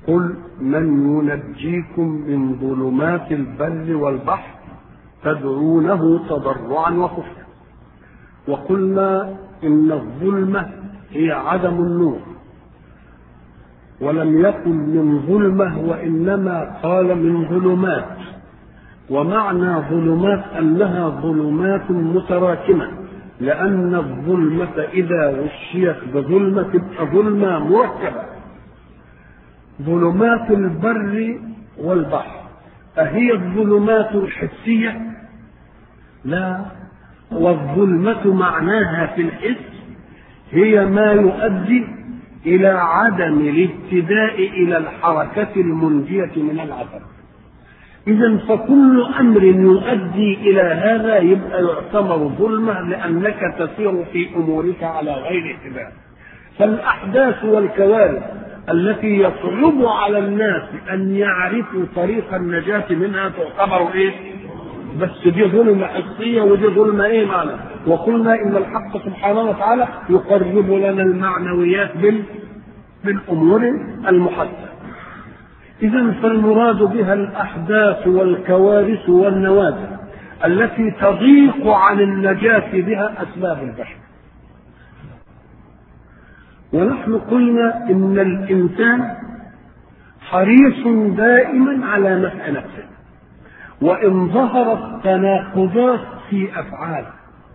قل من ينجيكم من ظلمات البر والبحر تدعونه تضرعا وخفيا. وقلنا إن الظلمة هي عدم النور، ولم يقل من ظلمة وإنما قال من ظلمات. ومعنى ظلمات أنها ظلمات متراكمة، لأن الظلمة إذا غشيت بظلمة تبقى ظلمة مركبة. ظلمات البر والبحر أهي الظلمات الحسية؟ لا، والظلمة معناها في الحس هي ما يؤدي إلى عدم الاهتداء إلى الحركة المنجية من العذاب. إذا فكل أمر يؤدي إلى هذا يبقى يعتبر ظلمة، لأنك تسير في أمورك على غير اهتداء. فالأحداث والكوارث التي يصعب على الناس أن يعرفوا طريق النجاة منها تعتبر إيه؟ بس دي ظلمة حسية ودي ظلمة إيه معنى. وقلنا إن الحق سبحانه وتعالى يقرب لنا المعنويات بالأمور المحددة. إذن فالمراد بها الأحداث والكوارث والنوازل التي تضيق عن النجاة بها أسباب البشر. ونحن قلنا إن الإنسان حريص دائما على نفع نفسه، وإن ظهرت تناقضات في أفعاله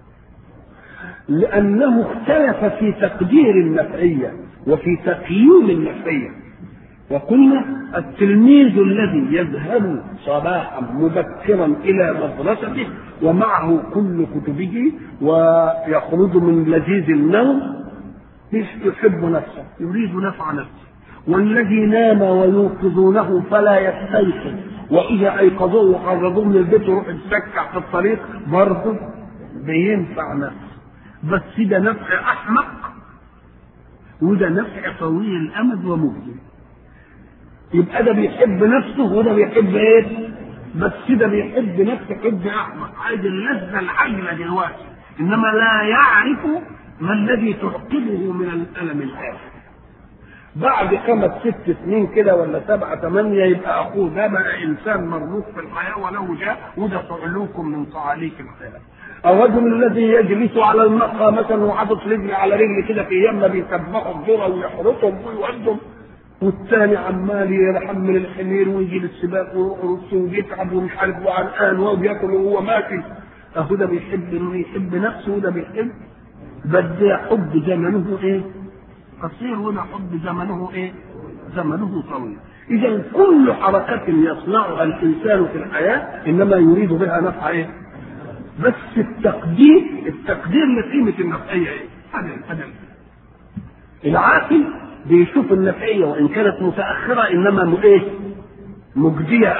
لأنه اختلف في تقدير النفعية وفي تقييم النفعية. وقلنا التلميذ الذي يذهب صباحا مبكرا إلى مدرسته ومعه كل كتبه ويخرج من لذيذ النوم يحب نفسه، يريد نفع نفسه. والذي نام ويوقظونه فلا يستيقظ، وإذا أيقظوه وخرجوه من البيت ويروح يتسكع في الطريق برضه بينفع نفسه. بس ده نفع أحمق وده نفع طويل الأمد ومجزي. يبقى ده بيحب نفسه وده بيحب ايه؟ بس ده بيحب نفسه حب احمق، عايز اللذه العاجله دلوقتي، انما لا يعرف ما الذي تعقبه من الالم الاخر. بعد 5-6 سنين كده ولا 7-8 يبقى اخوه ده بقى انسان مرموق في الحياه ولو جاء وده صعلوكم من صعاليك الحياه. الرجل الذي يجلس على المقهى مثلا وحاطط رجل على رجل كده في ايام ما بيسبحوا الذره ويحرسهم ويودهم، والثاني عمال يحمل الحمير ويجي للسباق ويرقص ويتعب ومش عارف وعرقان وبياكل وهو ماشي. اهو ده بيحب نفسه وده بيحب، بدي حب زمنه ايه؟ قصير، وده حب زمنه ايه؟ زمنه طويل. اذا كل حركة يصنعها الانسان في الحياة انما يريد بها نفع ايه؟ بس التقدير لقيمة النفعية ايه؟ هذا العاقل بيشوف النفعية وإن كانت متأخرة إنما إيه؟ مجدية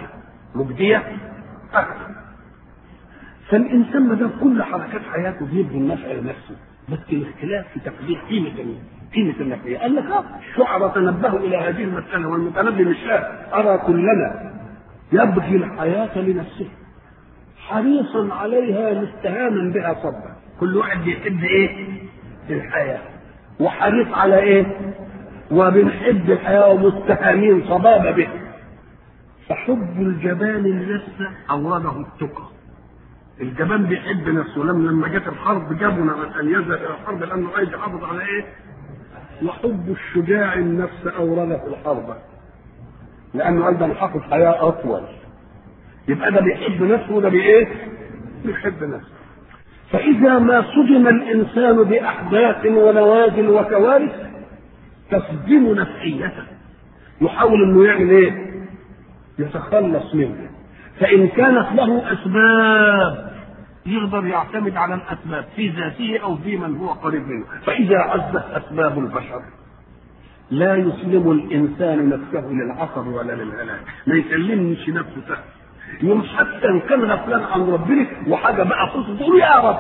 أكثر. فالإنسان ما دام كل حركات حياته بيبذل النفع لنفسه، بس الاختلاف في تقدير قيمة النفعية. قال لك الشعراء تنبهوا إلى هذه المسألة، والمتنبي مش أرى كلنا يبغي الحياة لنفسه حريصا عليها مستهاما بها صبا. كل واحد بيحب إيه؟ الحياة وحريص على ايه؟ وبنحب الحياه ومستهانين صبابه به. فحب الجبان النفس اورده التقى. الجبان بيحب نفسه، لما جت الحرب جابنا ان يذهب الى الحرب لانه عايز يحافظ على ايه؟ وحب الشجاع النفس اورده الحرب لانه قال ده نحافظ حياه اطول. يبقى ده بيحب نفسه وده بايه؟ بيحب نفسه. فإذا ما صدم الإنسان بأحداث ونوازل وكوارث تصدم نفسيته، يحاول إنه يعمل إيه؟ يتخلص منه. فإن كانت له أسباب يقدر يعتمد على الأسباب في ذاته أو في من هو قريب منه. فإذا عزت أسباب البشر لا يسلم الإنسان نفسه للعصر ولا للهلاك، ما يسلمش نفسه سهل. يوم حتى ان كان غفلان عن ربنا وحاجه بقى خصوصا تقول يا رب،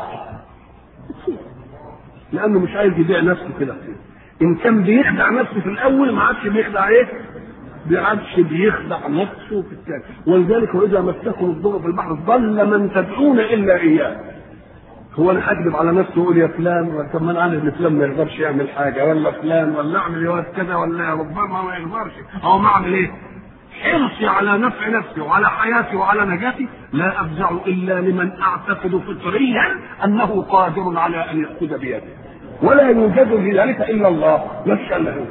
لانه مش عايز يبيع نفسه كده. ان كان بيخدع نفسه في الاول ما عادش بيخدع ايه؟ بيخدع نفسه في الثاني. ولذلك واذا مسكم الضر في البحر ضل من تدعون الا اياه. هو انا هكذب على نفسي واقول يا فلان؟ طب ما انا عارف ان فلان ما يقدرش يعمل حاجه، ولا فلان، ولا اعمل يا كذا، ولا ربما ما يقدرش، او ما اعمل ايه؟ حرصي على نفع نفسي وعلى حياتي وعلى نجاتي لا افزع الا لمن اعتقد فطريا انه قادر على ان ياخذ بيده، ولا يوجد في ذلك الا الله، ما شاء الله.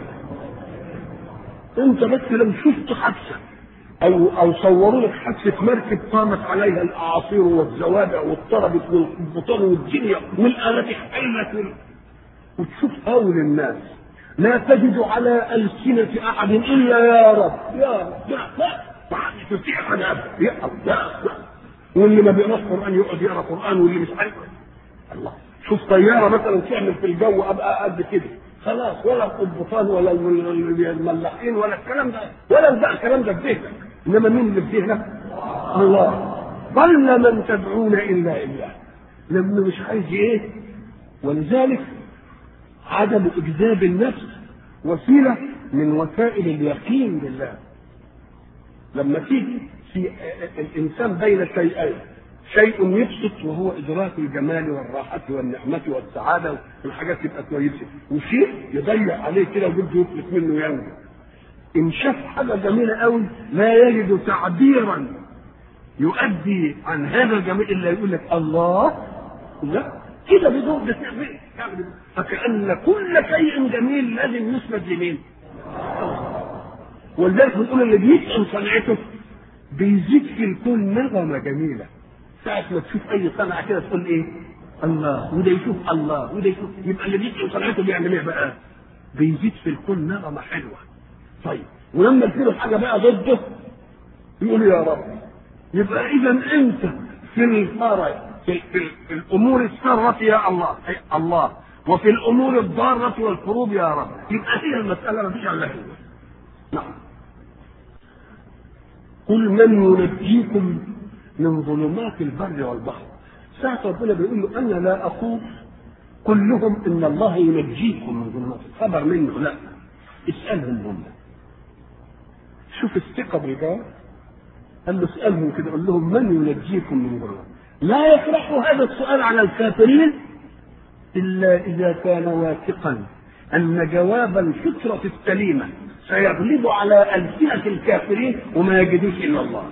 انت بس لو شفت حادثه او صوروا لك حادثه مركب قامت عليها الاعاصير والزوابع واضطربت والبطون والدنيا والالات احتلت وتشوف هول الناس، لا تجد على ألسنة أحد إلا يا رب يا رب، ما حدش يستطيع حاجة يا الله. واللي ما بيقراش قرآن يقعد يقرا قرآن، واللي مش عارف الله. شوف طيارة مثلا تعمل في الجو أبقى قد كده خلاص، ولا القبطان ولا الملاحين ولا الكلام ده، ولا بقى الكلام ده في ذهنك، إنما مين اللي في ذهنك؟ الله. ضل من تدعون إلا إياه، لما مش عايز إيه. ولذلك عدم إجذاب النفس وسيلة من وسائل اليقين بالله. لما تيجي في الإنسان بين شيئين، شيء يبسط وهو إدراك الجمال والراحة والنعمة والسعادة والحاجات تبقى كويسة، وشيء يضيع عليه كده وبده يفلت منه ينجو. إن شاف حاجة جميلة قوي لا يجد تعبيرا يؤدي عن هذا الجميل إلا يقول لك الله، لا كده بدون بتعمل. فكأن كل شيء جميل لازم يثبت لمين؟ ولذلك بنقول اللي بيتقن صنعته بيزيد في الكون نغمة جميلة. ساعة ما تشوف أي صنعة كده تقول إيه؟ الله، وده يشوف الله، وده يشوف. يبقى اللي بيتقن صنعته بيعمل إيه بقى؟ بيزيد في الكون نغمة حلوة. طيب ولما تجيله حاجة بقى ضده يقول يا رب. يبقى إذا أنت في الفرج في الامور الساره يا الله أي الله، وفي الامور الضاره والكروب يا رب. يبقى هي المساله ما فيش الا هي. نعم. قل من ينجيكم من ظلمات البر والبحر. ساعة ربنا بيقول له انا لا اقول كلهم ان الله ينجيكم من ظلمات، خبر منه، لا، اسالهم هم. شوف الثقه بالجواب. قال له اسالهم كده، قول لهم من ينجيكم من ظلمات. لا يطرح هذا السؤال على الكافرين إلا إذا كان واثقا أن جواب الفطرة السليمة سيغلب على ألسنة الكافرين وما يجدوش إلا الله.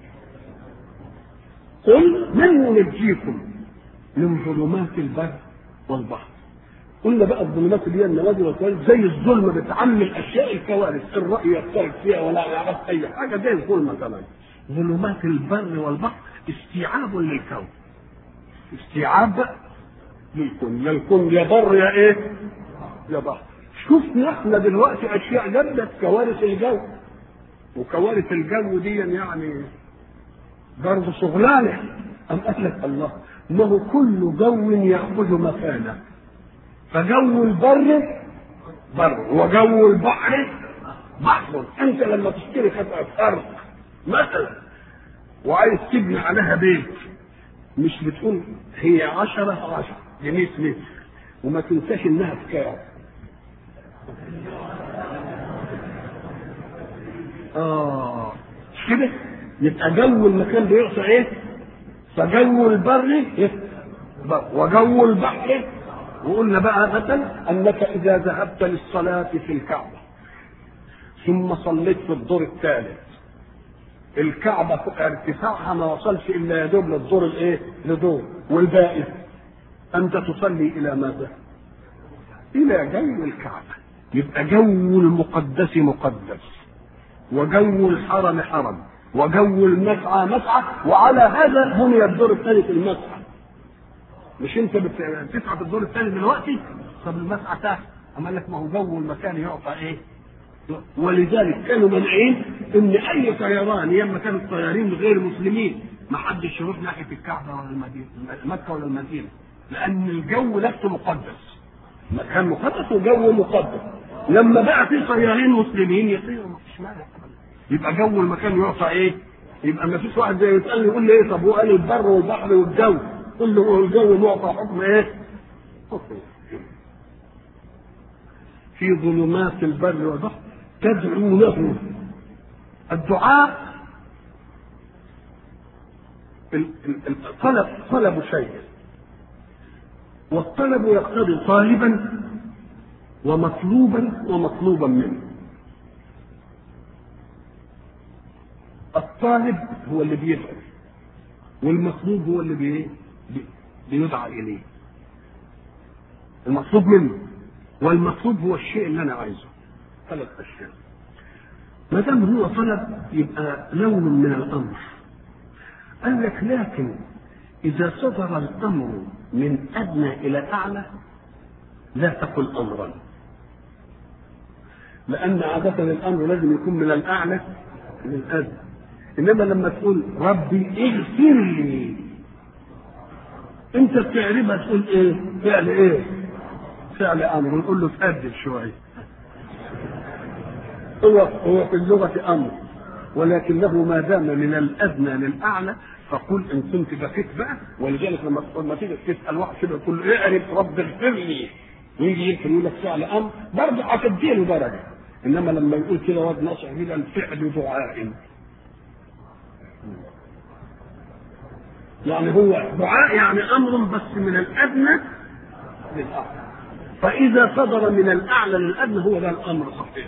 قل من ينجيكم من ظلمات البر والبحر. قلنا بقى الظلمات اللي هي النوازل والكوارث، زي الظلمة بتعمل الأشياء الكوارث، الرأي يختلف فيها ولا يعرف أي حاجة، زي الظلمة كمان. ظلمات البر والبحر استيعاب للكون، استيعاب للكون، يا الكون يا بر يا ايه؟ يا بحر. شفنا احنا دلوقتي اشياء جدت، كوارث الجو، وكوارث الجو دي يعني برضه شغلانه. ام قال لك الله، ما هو كل جو ياخذ مكانه، فجو البر بر وجو البحر بحر. انت لما تشتري قطعه ارض مثلا وعايز تبني عليها بيت، مش بتقول هي 10 جنيه متر، وما تنساش انها بكام. كده يبقى جو المكان بيعطي ايه؟ فجو البر وجو البحر. وقلنا بقى مثلا انك اذا ذهبت للصلاه في الكعبه ثم صليت في الدور الثالث، الكعبة ارتفاعها ما وصلش إلا يدوب للدور الإيه؟ لدور، والباقي أنت تصلي إلى ماذا؟ إلى جو الكعبة. يبقى جو المقدس مقدس، وجو الحرم حرم، وجو المسعى مسعى، وعلى هذا بني الدور الثالث المسعى. مش أنت بتسعى في الدور الثالث دلوقتي؟ طب المسعى تحت، أما لك ما هو جو المكان يعطى إيه؟ ولذلك كانوا منعين ان اي طيران ياما كانوا الطيارين غير مسلمين ما حدش يروح ناحيه الكعبه ولا المدينه، مكه ولا المدينه، لان الجو نفسه مقدس، مكان مقدس وجو مقدس. لما بقى في طيارين مسلمين يطيروا مفيش مانع، يبقى جو المكان يعطى ايه؟ يبقى ما فيش واحد زي يسالني يقول لي ايه؟ طب هو قال البر والبحر والجو، قل له هو الجو معطى حكم ايه؟ حكم في ظلمات البر والبحر تدعونه. الدعاء طلب شيء، والطلب يقتضي طالبا ومطلوبا ومطلوبا منه. الطالب هو اللي بيدعو، والمطلوب هو اللي بيدعى اليه. المطلوب منه والمطلوب هو الشيء اللي انا عايزه. 3 اشياء. ما دام هو طلب يبقى لون من الامر. قال لك لكن اذا صدر الامر من ادنى الى اعلى لا تقل امرا، لان عاده الامر لازم يكون من الاعلى للادنى. انما لما تقول ربي اغفر لي، انت بتعرفها تقول ايه؟ فعل ايه؟ فعل امر. ونقول له تأدب شويه. هو في اللغه امر، ولكنه ما دام من الادنى للاعلى فقل ان كنت بكيت بقى. ولذلك لما تيجي تسال واحد كده تقول له اعرف رب اغفر لي، ويجي يقول لك فعل امر، برضه هتديله درجه. انما لما يقول كده واد ناصح كده الفعل دعاء، يعني هو دعاء يعني امر بس من الادنى للاعلى. فاذا صدر من الاعلى للادنى هو ده الامر صحيح.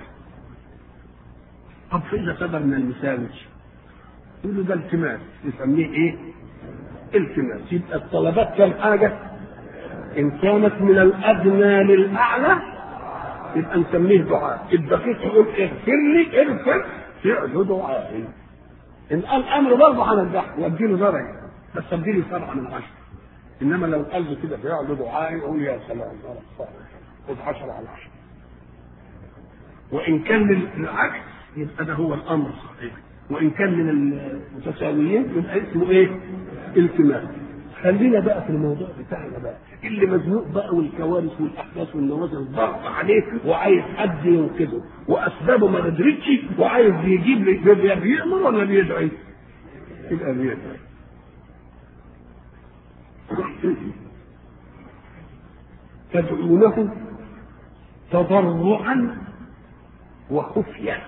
طب فاذا صدر من المساوي يقول له ده التماس، نسميه ايه؟ التماس. يبقى الطلبات كم حاجه؟ ان كانت من الادنى للاعلى يبقى نسميه دعاء. يبقى كيف تقول اغفر لي؟ اغفر فعل دعاء. ان قال امر برضه هنجحه واديله درجه، بس اديله 7 من 10. انما لو قال له كده فعل دعاء يقول يا سلام خد 10 على 10. وان كان العكس يبقى ده هو الامر صحيح. وان كان من المتساويين يبقى اسمه ايه؟ التماس. خلينا بقى في الموضوع بتاعنا بقى، اللي مزنوق بقى والكوارث والاحداث والنوازل ضغط عليه وعايز حد ينقذه واسبابه ما قدرتش وعايز يجيب لي، بيأمر ولا بيدعي؟ يبقى بيدعي. تدعونه تضرعا وخفية.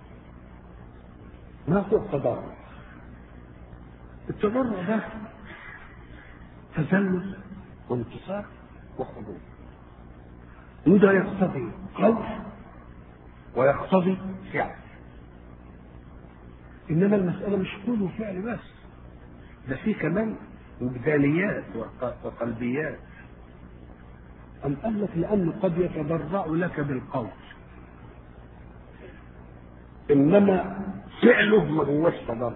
ما هو التضرع؟ التضرع ده تذلل وانتصار وخضوع، وده يقتضي قول ويقتضي فعل. انما المسألة مش قول وفعل بس، ده في كمان وجدانيات وقلبيات. أم قال لك لأنه قد يتضرع لك بالقول، إنما فعله ما هوش تضرع.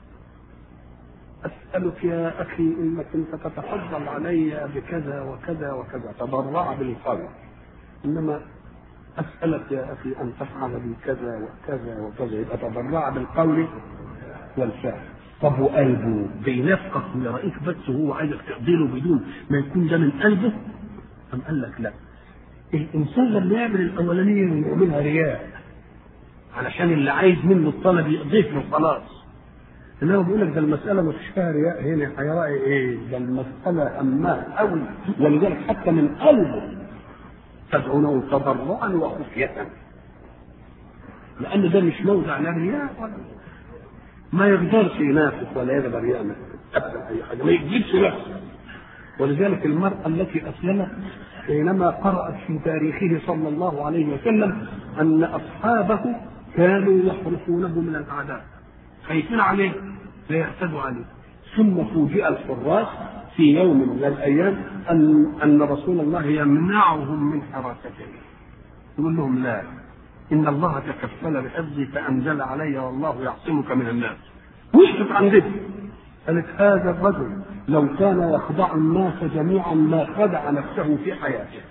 أسألك يا أخي إنك أنت تتفضل علي بكذا وكذا وكذا، تضرع بالقول. إنما أسألك يا أخي أن تفعل بي كذا وكذا وكذا، يبقى تضرع بالقول والفعل. طب وقلبه بينافقك ويرأيك بس هو عايزك تقبله بدون ما يكون ده من قلبه؟ أم قال لك لا، الإنسان لما يعمل الأولانية يعملها رياء علشان اللي عايز منه الطلب يضيف له خلاص. إنما بيقول لك ده المسألة ما فيش فيها رياء، هنا هيراعي إيه؟ ده المسألة أماه أوي، ولذلك حتى من قلبه تدعونه تضرعا وخفية، لأن ده مش موضع لا رياء ولا ما يقدرش ينافق ولا يقدر يعمل ابدا اي حاجه، ما يجيبش نفسه. ولذلك المراه التي اسلمت حينما قرات في تاريخه صلى الله عليه وسلم ان اصحابه كانوا يحرسونه من الاعداء، خايفين عليه لا يعتدوا عليه، ثم فوجئ الحراس في يوم من الايام ان رسول الله يمنعهم من حراسته، يقول لهم لا، إن الله تكفل بحفظي فأنزل علي والله يعصمك من الناس. وقفت عن ذلك قالت هذا الرجل لو كان يخدع الناس جميعا ما خدع نفسه في حياته.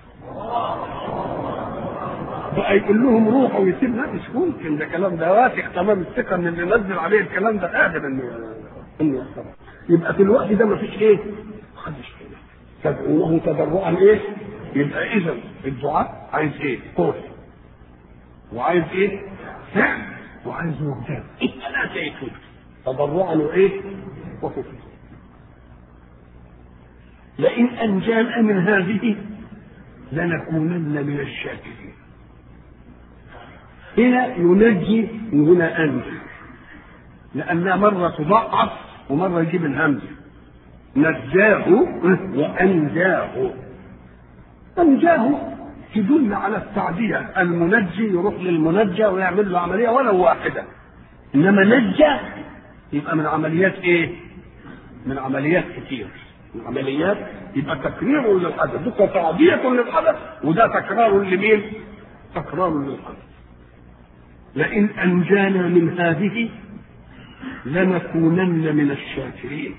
بقى يقول لهم روحوا ويسيبنا، مش ممكن، ده كلام ده واثق تمام الثقة من اللي نزل عليه الكلام ده قادر انه يحصل. يبقى في الوقت ده ما فيش ايه؟ محدش كده. تدعونه تضرعا ايه؟ يبقى اذا الدعاء عايز ايه؟ خوف، وعايز ايه؟ فعل، وعايز وجدان. الثلاثه يكون تضرعا وايه؟ وخفيا. لئن انجانا من هذه لنكونن من الشاكرين. هنا ينجي وهنا انجي، لانها مره تضعف ومره يجيب الهمزه. نجاه وانجاه، أنجاه تدل على التعدية، المنجي يروح للمنجى ويعمل له عملية ولو واحدة، إنما نجى يبقى من عمليات إيه؟ من عمليات كتير، من عمليات يبقى تكرير للحدث، ده تعدية للحدث وده تكرار لمين؟ تكرار للحدث. لئن أنجانا من هذه لنكونن من الشاكرين.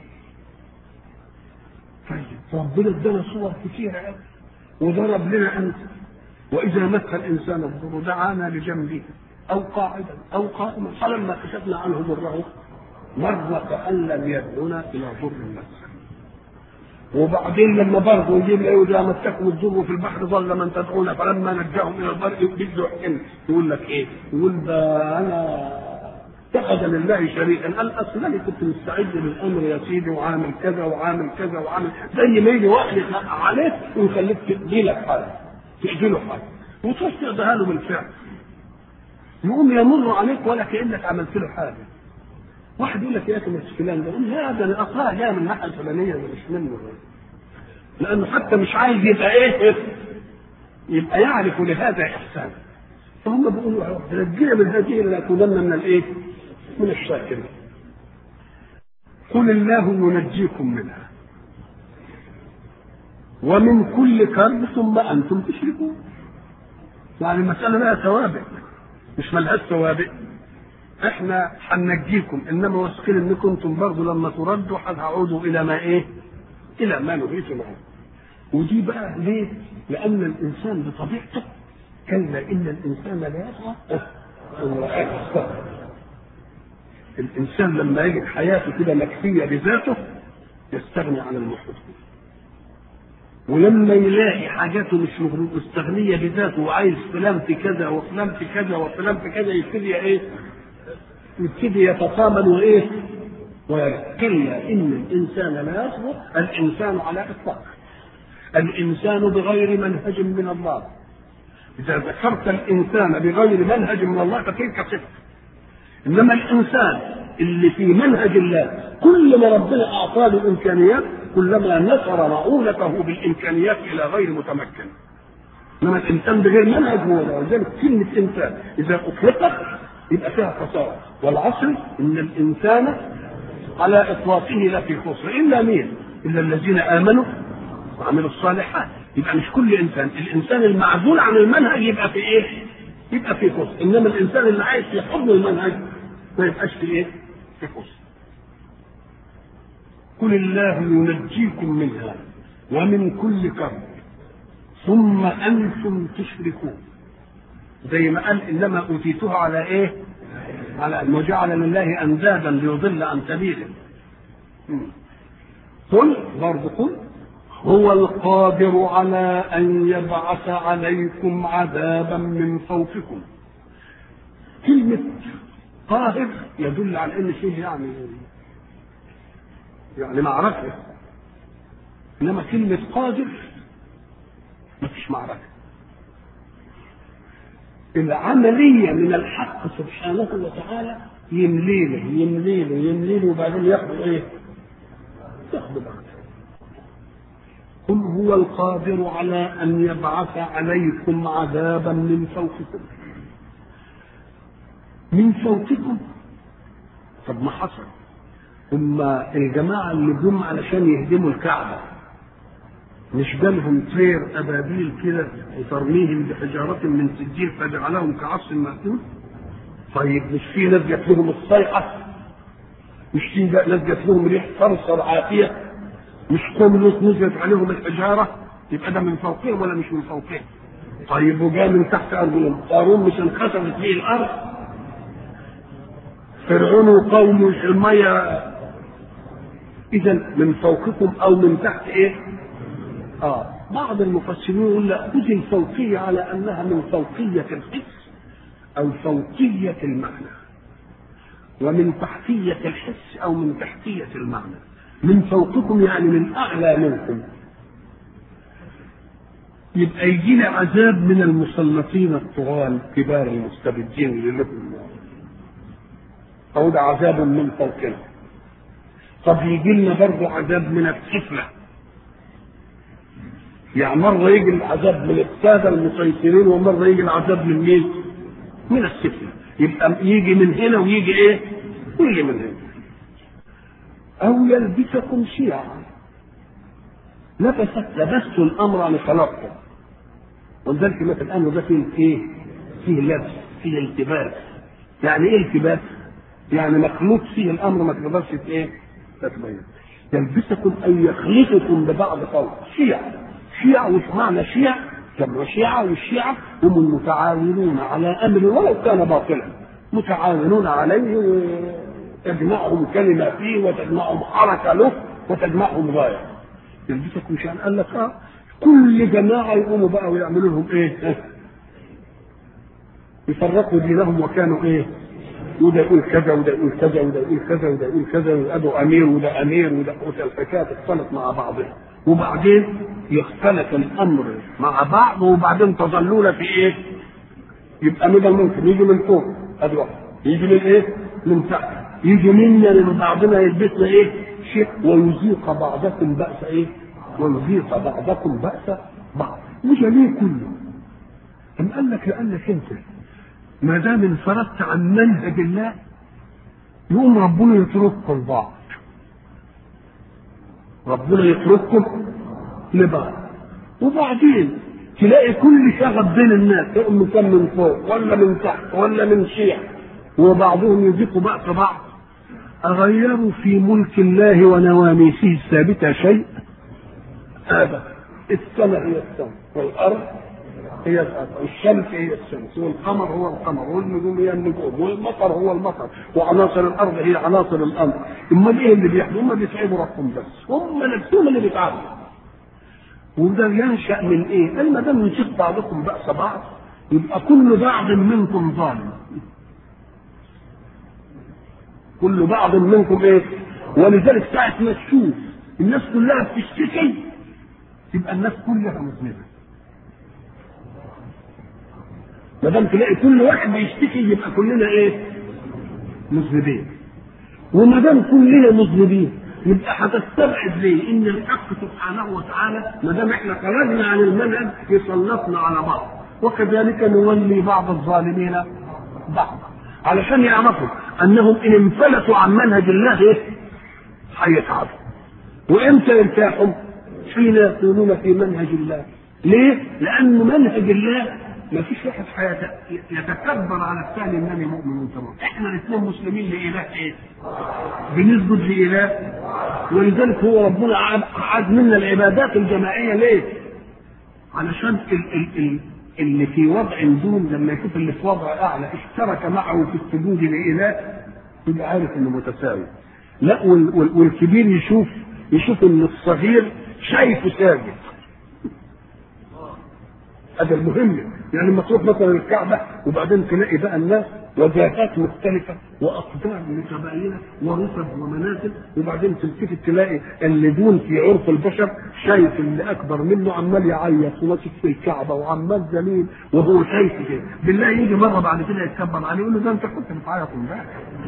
طيب ربنا ادانا صور كثيرة وضرب لنا أنت وإذا مس الإنسان الضر دعانا لجنبه أو قاعدا أو قائما فلما كشفنا عنه ضره مر كأن لم يدعنا إلى ضر مس. وبعدين لما برضه يجيب إذا مسكم الضر في البحر ضل من تدعون فلما نجاهم إلى البر بده يحكم يقول لك إيه؟ يقول ده أنا اتخذ لله شريكا، قال اصل انا كنت مستعد للامر يا سيدي وعامل كذا وعامل كذا وعامل زي ما يجي واحد يتنقع عليك ويخليك تدي لك حاجه تدي له حاجه وتروح تقضيها له بالفعل، يقوم يمر عليك ولا كانك عملت له حاجه. واحد يقول لك يا اخي مش فلان ده، لا ده الاصلها جايه من الناحيه الفلانيه مش منه، لانه حتى مش عايز يبقى ايه، يبقى يعرف لهذا احسان. فهم بيقولوا رجعنا من هذه لنكونن من الايه؟ من الشاكرين. قل الله ينجيكم منها ومن كل كرب ثم انتم تشركون. يعني المساله لها سوابق مش ملهاش سوابق. احنا هننجيكم انما واثقين انكم انتم برضه لما تردوا هتعودوا الى ما ايه؟ الى ما نهيتم عنه. ودي بقى ليه؟ لان الانسان بطبيعته كلا ان الانسان لا يطغى ان رآه استغنى. الانسان لما يجد حياته كده مكفيه بذاته يستغني عن المحيط، ولما يلاقي حاجاته مش مستغنيه بذاته وعايز فلان في كذا وفلان في كذا وفلان في كذا يبتدي ايه؟ يبتدي يتطامن وايه؟ وكلا ان الانسان لا يصبر. الانسان على اطلاق الانسان بغير منهج من الله. اذا ذكرت الانسان بغير منهج من الله فتلك صفه، انما الانسان اللي في منهج الله كل ما ربنا اعطاه الامكانيات كلما نصر رؤولته بالامكانيات الى غير متمكن. انما الانسان بغير منهج هو ولذلك كلمه انسان اذا اطلقت يبقى فيها خساره. والعصر ان الانسان على اطلاقه لفي خسر الا مين؟ الا الذين امنوا وعملوا الصالحات. يبقى مش كل انسان، الانسان المعزول عن المنهج يبقى في ايه؟ يبقى في خسر، انما الانسان اللي عايش في حضن المنهج ما يبقاش في ايه؟ في خسر. قل الله ينجيكم منها ومن كل كرب ثم انتم تشركون. زي ما قال انما اوتيتها على ايه؟ على ان جعل لله اندادا ليضل عن سبيله. قل برضه قل هو القادر على ان يبعث عليكم عذابا من فوقكم. كلمة قاهر يدل على ان فيه يعني معركة، انما كلمة قادر ما فيش معركة. العملية من الحق سبحانه وتعالى يمليله وبعدين ياخذ ايه؟ ياخذ بعض. قل هو القادر على ان يبعث عليكم عذابا من فوقكم. من فوقكم؟ طب ما حصل؟ اما الجماعه اللي جم علشان يهدموا الكعبه مش جالهم طير ابابيل كده وترميهم بحجاره من سجيل فجعلهم كعصف مأكول؟ طيب مش في ناس جات لهم الصيحه؟ مش في ناس جات لهم ريح صرصر عافيه؟ مش قوم نزلت عليهم الحجاره؟ يبقى ده من فوقهم ولا مش من فوقهم؟ طيب وجاء من تحت ارضهم قارون مش انكسرت فيه الارض؟ فرعون وقومه الميه. اذا من فوقكم او من تحت ايه؟ بعض المفسرين يقول لا خذ الفوقيه على انها من فوقيه الحس او فوقيه المعنى، ومن تحتيه الحس او من تحتيه المعنى. من فوقكم يعني من اعلى منكم. يبقى يجينا عذاب من المسلطين الطغاة الكبار المستبدين اللي لهم، او ده عذاب من فوقنا. طب يجي لنا برضه عذاب من السفلى، يعني مرة يجي العذاب من السادة المسيطرين ومرة يجي العذاب من مين؟ من السفل. يبقى يجي من هنا ويجي ايه؟ ويجي من هنا. أو يلبسكم شيعا. لبست الأمر عن خلقكم. ولذلك مثل الأمر ده فيه ايه؟ فيه لبس، فيه التباس. يعني ايه التباس؟ يعني مخلوط فيه الأمر ما تقدرش ايه؟ تتبين. يلبسكم أن يخلطكم ببعض خلق. شيع وش معنى شيع؟ جمع شيعة، والشيعة هم المتعاونون على أمر ولو كان باطلا، متعاونون عليه وتجمعهم كلمة فيه وتجمعهم حركة له وتجمعهم غاية. يلبسكم شيعا. قال لك كل جماعة يقوموا بقى ويعملوا لهم ايه؟ يفرقوا دينهم وكانوا ايه؟ وده يقول كذا وده يقول كذا وده يقول كذا وده يقول كذا، وده امير وده امير وده الحكايه تختلط مع بعضها، وبعدين يختلط الامر مع بعض، وبعدين تظلون في ايه؟ يبقى مدى ممكن يجي من فوق ادي واحد، يجي من ايه؟ من تحت، يجي منا لبعضنا يلبسنا ايه؟ شيء، ويذيق بعضكم باس ايه؟ ويذيق بعضكم باس بعض. مش ليه كله؟ أم قال لك لانك انت ما دام انفردت عن منهج الله يقوم ربنا يترككم لبعض، ربنا يترككم لبعض، وبعدين تلاقي كل شغب بين الناس يقوم كان من فوق ولا من تحت ولا من شيع، وبعضهم يذيقوا بأس بعض. أغيروا في ملك الله ونواميسه الثابتة شيء؟ هذا السماء هي السماء والأرض هي الأرض، الشمس هي الشمس والقمر هو القمر والنجوم هي النجوم والمطر هو المطر وعناصر الأرض هي عناصر الأرض. امال ايه اللي بيحصل؟ هم بيتعبوا ربهم بس، هم نفسهم اللي بيتعبوا. وده ينشأ من ايه؟ قال ما دام يشوف بعضكم بأس بعض يبقى كل بعض منكم ظالم، كل بعض منكم ايه؟ ولذلك ساعة ما تشوف الناس كلها بتشتكي تبقى الناس كلها مذنبة. ما دام تلاقي كل واحد بيشتكي يبقى كلنا ايه؟ مذنبين. وما دام كلنا مذنبين يبقى هتستبعد ليه؟ ان الحق سبحانه وتعالى ما دام احنا خرجنا عن المنهج يسلطنا على بعض، وكذلك نولي بعض الظالمين بعض، علشان يعرفوا انهم ان انفلتوا عن منهج الله ايه؟ هيتعبوا. وامتى يرتاحوا؟ حين يكونون في منهج الله. ليه؟ لان منهج الله ما فيش واحد يتكبر على الثاني انني مؤمن وانت مؤمن. احنا الاثنين مسلمين لاله ايه؟ بنسجد لاله. ولذلك هو ربنا عاد منا العبادات الجماعيه ليه؟ علشان اللي في وضع دون لما يشوف اللي في وضع اعلى اشترك معه في السجود لاله يبقى عارف انه متساوي. لا والكبير يشوف ان الصغير شايفه ساجد. هذا المهم. يعني لما تروح مثلا الكعبه وبعدين تلاقي بقى الناس وجهات مختلفه واقدار متباينه ورتب ومنازل، وبعدين تلتفت تلاقي اللي دون في عرف البشر شايف اللي اكبر منه عمال يعيط وماسك في الكعبه وعمال ذليل وهو شايف كده. بالله يجي مره بعد كده يتكبر عليه يقول له ده انت كنت بتعيط امبارح.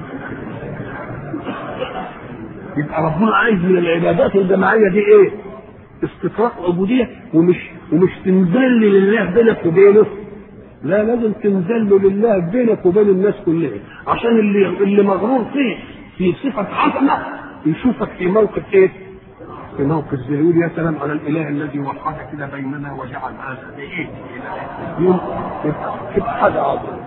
يبقى ربنا عايز من العبادات الجماعيه دي ايه؟ استطراق عبوديه، ومش تنزل لله بينك وبينه، لا لازم تنزل لله بينك وبين الناس كلها، عشان اللي مغرور فيه في صفه حسنه يشوفك في موقف ايه؟ في موقف زي يقول يا سلام على الاله الذي وحد كده بيننا وجعل هذا ايه؟ يبقى حاجه عظيمه.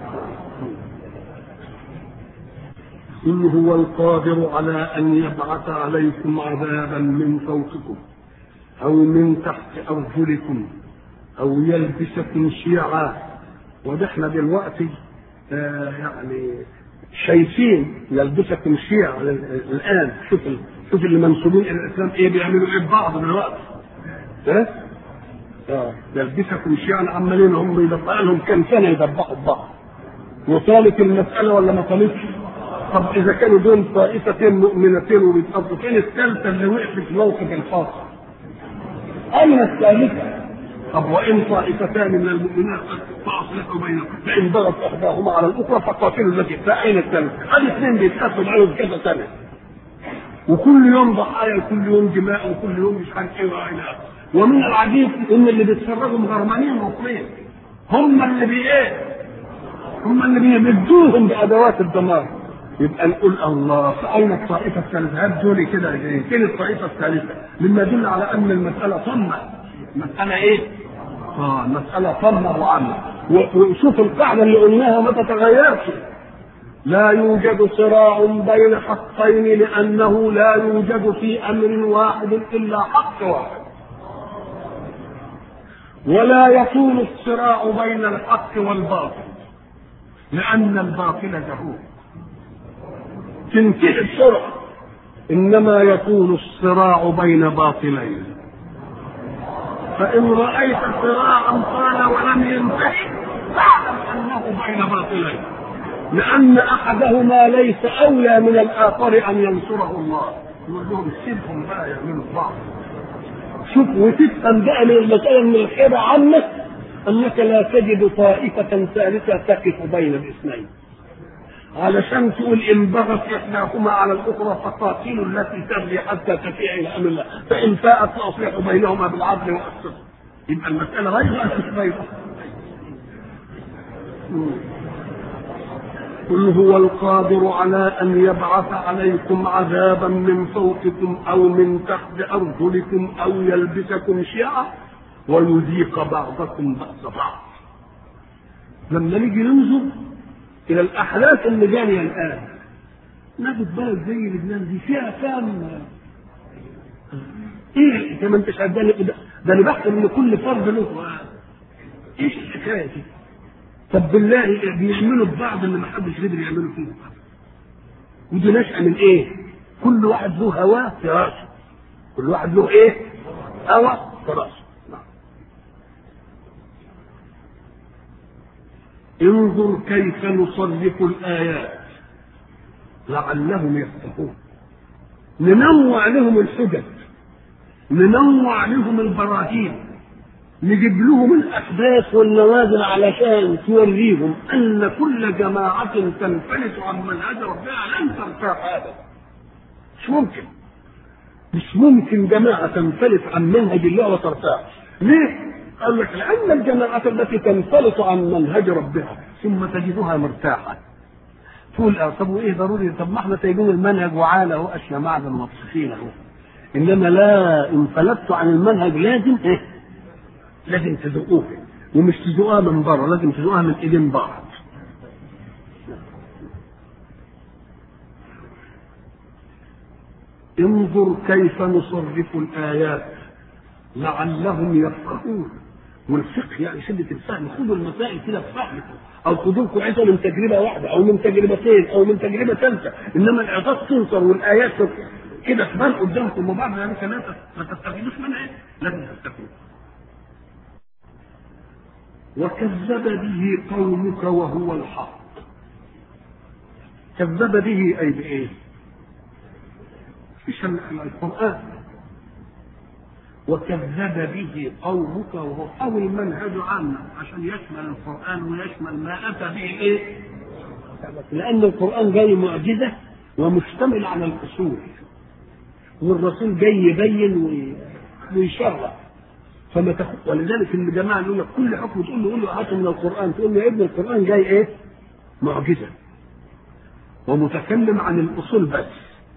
إن هو القادر على أن يبعث عليكم عذابا من فوقكم أو من تحت أرجلكم أو يلبسكم شيعا. ونحن دلوقتي يعني شايفين يلبسكم شيعا الآن. شوف اللي منسوبين إلى الإسلام إيه بيعملوا إيه ببعض دلوقتي. يلبسكم شيعا عمالين هم يدبقوا لهم كم سنة يدبقوا ببعض. وصالت المسألة ولا ما صالتش؟ طب إذا كانوا دول طائفتين مؤمنتين وبيتقضوا، فين الثالثة اللي وقفت في موقف الفاصل؟ أين الثالثة؟ طب وإن طائفتان من المؤمنات فأصلحوا بينهم فإن بغت إحداهما على الأخرى فقاتلوا التي. فأين الثالثة؟ هذه اثنين بيتقاتلوا معاهم كذا سنة، وكل يوم ضحايا وكل يوم دماء وكل يوم مش عارف إيه وإلى آخره. ومن العجيب ان اللي بيتفرجوا مغرمانين مصريين، هم اللي بيمدوهم بادوات الدمار. يبقى نقول الله، فأين الطائفة الثالثة؟ هاتوا كده فين الطائفة الثالثة؟ مما يدل على أن المسألة طمة. المسألة إيه؟ المسألة طمة وعامة. وشوف القاعدة اللي قلناها ما تتغيرش. لا يوجد صراع بين حقين، لأنه لا يوجد في أمر واحد إلا حق واحد. ولا يكون الصراع بين الحق والباطل، لأن الباطل جهول تنتهي بسرعة. إنما يكون الصراع بين باطلين، فإن رأيت صراعا طال ولم ينتهي فاعلم أنه بين باطلين، لأن أحدهما ليس أولى من الآخر أن ينصره الله. يقول لهم سيبهم بقى يعملوا بعض. شوف وتفهم بقى من المسألة من الخير عنك أنك لا تجد طائفة ثالثة تقف بين الاثنين، علشان تقول إن بغت إحداهما على الأخرى فقاتلوا التي تبغي حتى تفيء إلى أمر الله، فإن فاءت فأصلحوا بينهما بالعدل والقسط. يبقى المسألة غير بينهم. قل هو القادر على أن يبعث عليكم عذابا من فوقكم أو من تحت أرجلكم أو يلبسكم شيعا ويذيق بعضكم بأس بعض. لما نيجي ننظر إلى الأحداث اللي جارية الآن نجد بلد زي لبنان دي فيها كام إيه كما أنت شاهداني ده أنا بحكي إن كل فرد له إيش الحكاية دي؟ طب بالله بيعملوا ببعض اللي ما حدش قدر يعملوا فيه. ودي نشأة من إيه؟ كل واحد له هواه في راسه. كل واحد له إيه؟ هوى في راسه. انظر كيف نصرف الآيات لعلهم يفقهون. ننوع لهم الحجج، ننوع لهم البراهين، نجيب لهم الأحداث والنوازل علشان توريهم أن كل جماعة تنفلت عن منهج ربها لن ترتاح أبدا. مش ممكن جماعة تنفلت عن منهج الله وترتاح. ليه؟ قال لك لأن الجماعة التي تنفلت عن منهج ربها ثم تجدها مرتاحة تقول طب وإيه ضروري؟ طب ما احنا سايبين المنهج وعاله وأشياء معدن مبسوطين أهو. إنما لا، انفلتوا عن المنهج لازم إيه؟ لازم تذوقوه، ومش تذوقوها من بره، لازم تذوقوها من ايدين بعض. انظر كيف نصرف الآيات لعلهم يفقهون. والفقه يعني شدة الفهم. خذوا المسائل كده بفهمكم، او خذوا لكم عظة من تجربة واحدة او من تجربتين او من تجربة ثالثة. انما الاعطاء تنصر والايات كده تبان قدامكم وبعض يعني ثلاثة ما تستفيدوش منها ايه؟ لازم تستفيدوا. وكذب به قومك وهو الحق. كذب به أي بإيه؟ في القرآن. وكذب به قومك وهو أو المنهج عامة عشان يشمل القرآن ويشمل ما أتى به إيه؟ لأن القرآن جاي معجزة ومشتمل على الأصول، والرسول جاي يبين ويشرع. ولذلك الجماعه يقول لك كل حكم تقول له هات من القران، تقول له يا ابن القران جاي ايه؟ معجزه ومتكلم عن الاصول بس،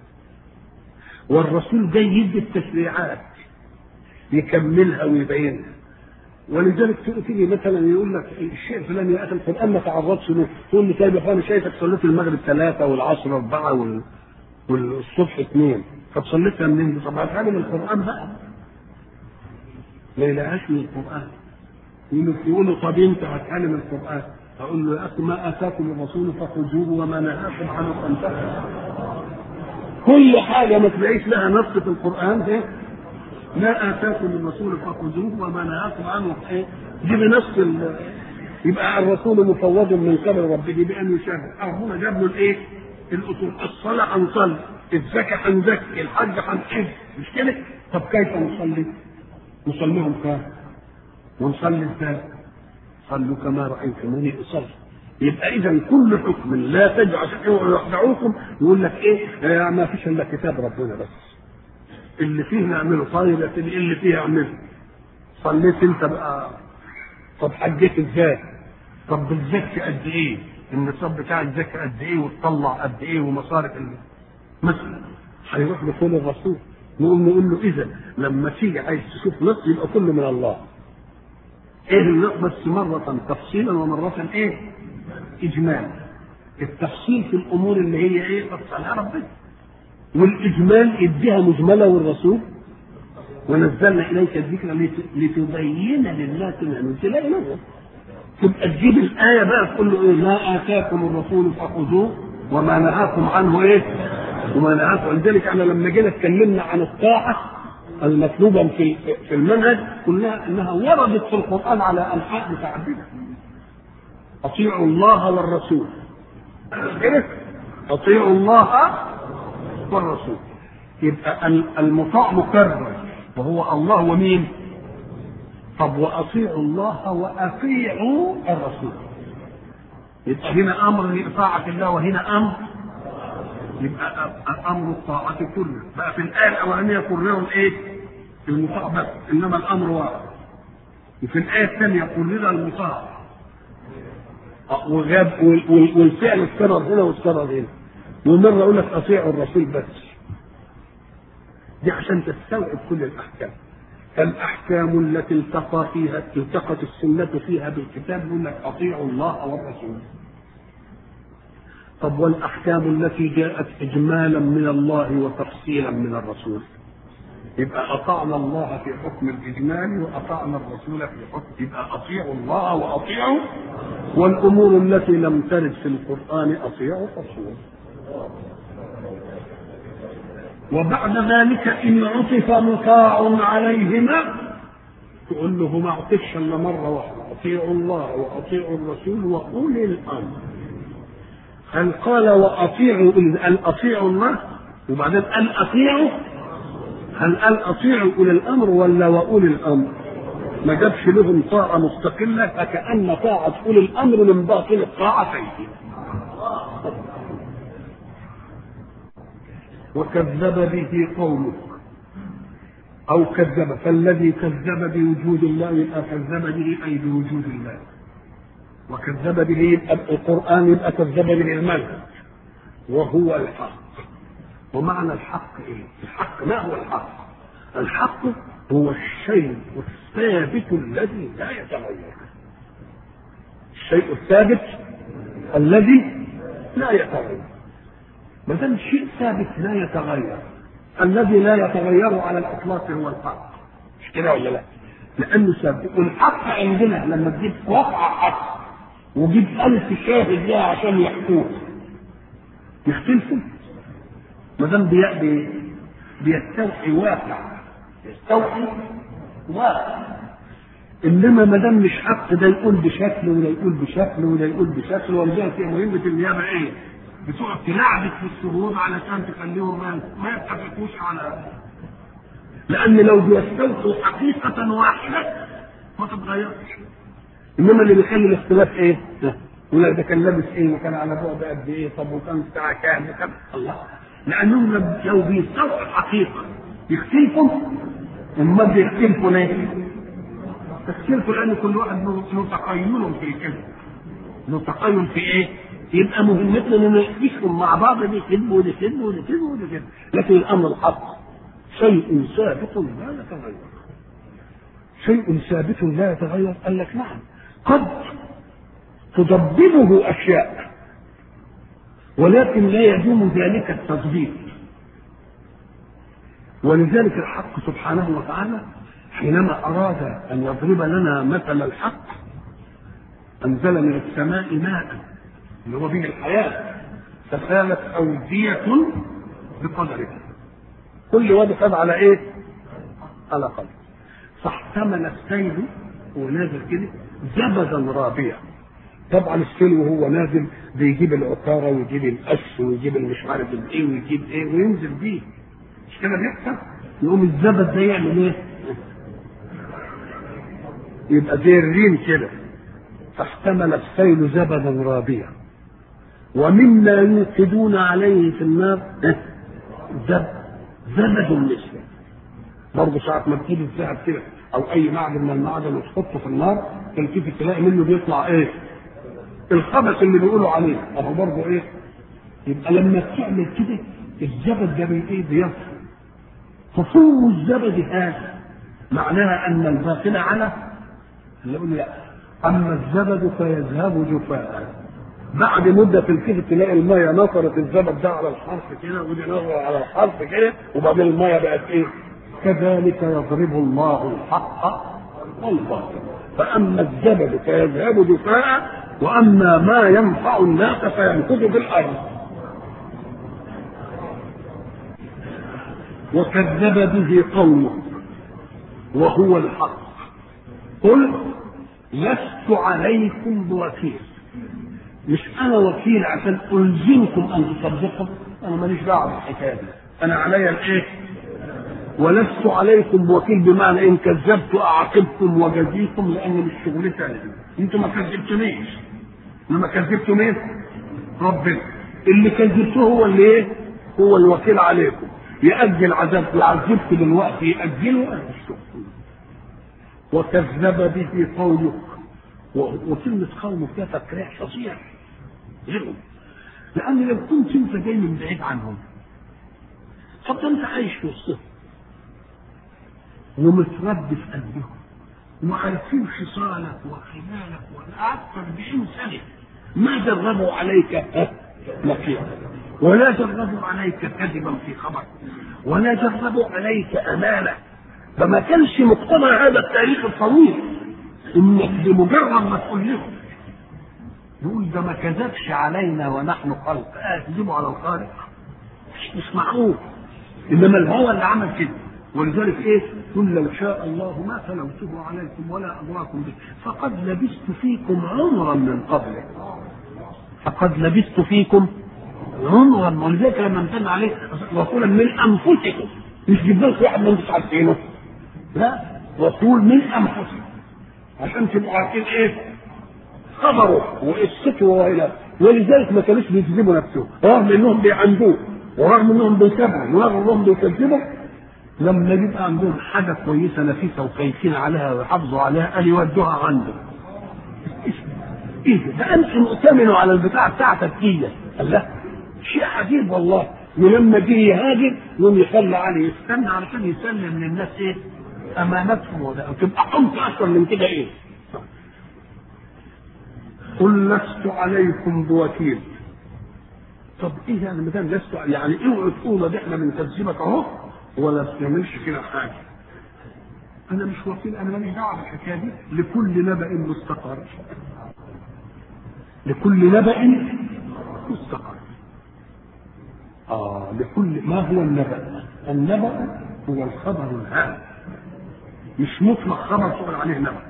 والرسول جاي يدي التشريعات يكملها ويبينها. ولذلك تيجي مثلا يقول لك الشيء الفلاني ياتي القران ما تعرضش له، تقول له طيب يا اخوان شايفك صليت المغرب 3 والعصر 4 والصبح 2، طب صليتها منين؟ طب هاتها من القران بقى. ما يلاقيهاش من القرآن. يقولوا طب انت هتعلم القرآن، اقول له يا اخي ما اتاكم الرسول فخذوه وما نهاكم عنه فانتهوا. كل حاجه ما تلاقيش لها نص في القرآن ده، ما اتاكم الرسول فخذوه وما نهاكم عنه ايه؟ دي بنص يبقى الرسول مفوض من قبل ربه بان يشاهد. هنا جاب له الايه؟ الاصول. الصلاه هنصلي، الزكاه هنزكي، الحج هنحج، مش كده؟ طب كيف نصلي؟ نصليهم كام؟ ونصلي ازاي؟ صلوا كما رأيتموني اصلي. يبقى اذا كل حكم لا تجعل يخدعوكم يقول لك ايه؟ ما فيش الا كتاب ربنا بس. اللي فيه نعمله، طيب اللي فيه اعمله. صليت انت بقى، طب حجيت ازاي؟ طب بتزكي قد ايه؟ النصاب بتاع الزكاه قد ايه وتطلع قد ايه ومصارف مثلا. هيروح لقول الرسول، نقول له اذا لما تيجي عايز تشوف نص يبقى كله من الله. ايه النص؟ بس مره تفصيلا ومره ايه؟ اجمال. التفصيل في الامور اللي هي ايه؟ فصلها ربنا، والاجمال اديها مجمله والرسول ونزلنا اليك الذكر لتبين للناس ما نزل اليهم. تبقى تجيب الايه بقى تقول له ايه؟ ما اتاكم الرسول فخذوه وما نهاكم عنه ايه؟ وما نهاكم. ولذلك احنا لما جينا اتكلمنا عن الطاعه المطلوبه في المنهج قلنا انها وردت في القران على انحاء متعدده. اطيعوا الله والرسول، اطيعوا الله والرسول. يبقى المطاع مكرر وهو الله ومين؟ طب واطيعوا الله واطيعوا الرسول. يبقى هنا امر لطاعه الله وهنا امر، يبقى امر الطاعه كله. بقى في الايه الاولانيه كرروا الايه؟ المطاع بس، انما الامر واحد. وفي الايه الثانيه كرر المطاع وغاب والفعل اتكرر هنا واتكرر هنا. ومره يقول لك اطيعوا الرسول بس، دي عشان تستوعب كل الاحكام. فالاحكام التي التقت السنه فيها بالكتاب يقول لك اطيعوا الله والرسول. طب والاحكام التي جاءت اجمالا من الله وتفصيلا من الرسول؟ يبقى اطعنا الله في حكم الاجمال واطعنا الرسول في حكم، يبقى اطيعوا الله واطيعوا. والامور التي لم ترد في القران اطيعوا الرسول. وبعد ذلك ان عطف مطاع عليهما تقول له ما عطفش الا مره واحده، اطيعوا الله واطيعوا الرسول واولي الامر. هل قال واطيعوا؟ قال اطيعوا الله وبعدين قال اطيعوا؟ هل قال اطيعوا اولي الامر ولا واولي الامر؟ ما جابش لهم طاعه مستقله، فكأن طاعه اولي الامر من باطن الطاعتين. وكذب به قومك او كذب، فالذي كذب بوجود الله يبقى كذب به اي بوجود الله. وكذب به يبقى القران، يبقى كذب به المنهج وهو الحق. ومعنى الحق ايه؟ الحق ما هو الحق؟ الحق هو الشيء الثابت الذي لا يتغير. الشيء الثابت الذي لا يتغير. ما دام شيء ثابت لا يتغير، الذي لا يتغير على الاطلاق هو الحق. مش كده ولا لا؟ لانه ثابت. والحق عندنا لما تجيب واقع حق وجيب 1000 شاهد لها عشان يحكوه يختلفوا. ما دام بيستوحي واقع، يستوحي واقع. انما ما دام مش حق ده يقول بشكل ولا يقول بشكل ولا يقول بشكل. ولذلك في مهمه النيابه ايه؟ بتقعد تلعبك في الشهود علشان تخليهم ما يتفقوش على، لان لو بيستوحوا حقيقه واحده ما تتغيرش. انما اللي بيخلي الاختلاف ايه؟ ولا ده كان لابس ايه وكان على بعد قد ايه، طب وكان بتاع كام وكان الله. لانهم لو بيستوحوا الحقيقه يختلفوا. امال بيختلفوا ليه؟ يختلفوا لان كل واحد له تقيم في الكلمه، له تقيم في ايه؟ يبقى مهمتنا ان نحكيهم مع بعض، دي كذب ودي كذب ودي كذب ودي كذب. لكن الامر الحق شيء ثابت لا يتغير. شيء ثابت لا يتغير. قال لك نعم، قد تضببه اشياء ولكن لا يدوم ذلك التضبيب. ولذلك الحق سبحانه وتعالى حينما اراد ان يضرب لنا مثل الحق انزل من السماء ماء اللي هو به الحياه فسالت اوديه بقدرها. كل واد خد على ايه؟ على قدر. فاحتمل السيل ونازل كده زبدا رابيا. طبعا السيل وهو نازل بيجيب العقاره ويجيب القش ويجيب المش عارف ايه ويجيب ايه وينزل بيه. مش كده بيحصل؟ يقوم الزبد ده يعمل ايه؟ يبقى زي الريم كده. فاحتمل السيل زبدا رابيا ومما يوقدون عليه في النار زبد مثله. برضه ساعة ما تجيب الذهب كده او اي معدن من المعدن وتحطه في النار تلتفت تلاقي منه بيطلع ايه؟ الخبث اللي بيقولوا عليه اهو برضه ايه؟ يبقى لما تعمل كده الزبد ده ايه؟ بيصفر. فصور الزبد هذا معناها ان الباطن على اللي يقول لا، اما الزبد فيذهب جفاء. بعد مده تلتفت تلاقي الميه نطرت الزبد ده على الحرف كده ودي نطرت على الحرف كده وبعدين الميه بقت ايه؟ كذلك يضرب الله الحق والباطل. فاما الزبد فيذهب جفاء واما ما ينفع الناس فيمكث في الارض. وكذب به قومه وهو الحق قل لست عليكم بوكيل. مش انا وكيل عشان الزمكم ان تصدقوا، انا ماليش دعوه بالحكايه دي، انا عليا الايه؟ ولست عليكم بوكيل بمعنى ان كذبت اعاقبكم وجزيكم لان مش شغلتي انا. انتم ما كذبتونيش، انما كذبتوا مين؟ ربنا. اللي كذبتوه هو اللي ايه؟ هو الوكيل عليكم، يأجل عذاب يعذبكم دلوقتي يأجله. وكذب به قومك. وكلمة قومك ده تكريع فظيع غيرهم، لأن لو كنت أنت جاي من بعيد عنهم طب أنت عايش في وسطهم ومتربي في قلبهم وعارفين خصالك وخلالك وأكثر ب40 سنة ما جربوا عليك مكيا ولا جربوا عليك كذبا في خبر ولا جربوا عليك أمانة. فما كانش مقتضى هذا التاريخ الطويل انك بمجرد ما تقول لهم يقول ده ما كذبش علينا ونحن خلق، تكذبوا على الخالق مش معقول. انما الهوى اللي عمل كده. ولذلك ايه؟ قل لو شاء الله ما تلوته عليكم ولا امركم به فقد لبثت فيكم عمرا من قبله. فقد لبثت فيكم عمرا. ولذلك لما امتن عليه رسولا من انفسكم مش جبنا لكم واحد من انتم عارفينه، لا، رسول من انفسكم عشان تبقوا عارفين ايه خبره وقصته والى. ولذلك ما كانوش بيكذبوا نفسهم رغم انهم بيعندوه ورغم انهم بيكذبوا ورغم انهم بيكذبوا. لما يبقى عندهم حاجه كويسه نفيسه وكيفين عليها ويحافظوا عليها قال يودوها عنده. ايه ده؟ انت مؤتمنوا على البتاع بتاعتك دي. الله شيء عجيب والله. ولما جه يهاجر يوم يخلى عليه يستنى علشان يسلم للناس ايه؟ امانتهم. وده تبقى قمت اكثر من كده ايه؟ قل لست عليكم بوكيل. طب ايه يعني ما دام لست يعني اوعوا تقولوا ده احنا بنكذبك اهو ولا تعملش كده حاجه. انا مش وكيل، انا ماليش دعوه بالحكايه دي. لكل نبأ مستقر. لكل نبأ مستقر. لكل ما هو النبأ؟ النبأ هو الخبر الهام، مش مطلق خبر تقول عليه نبأ.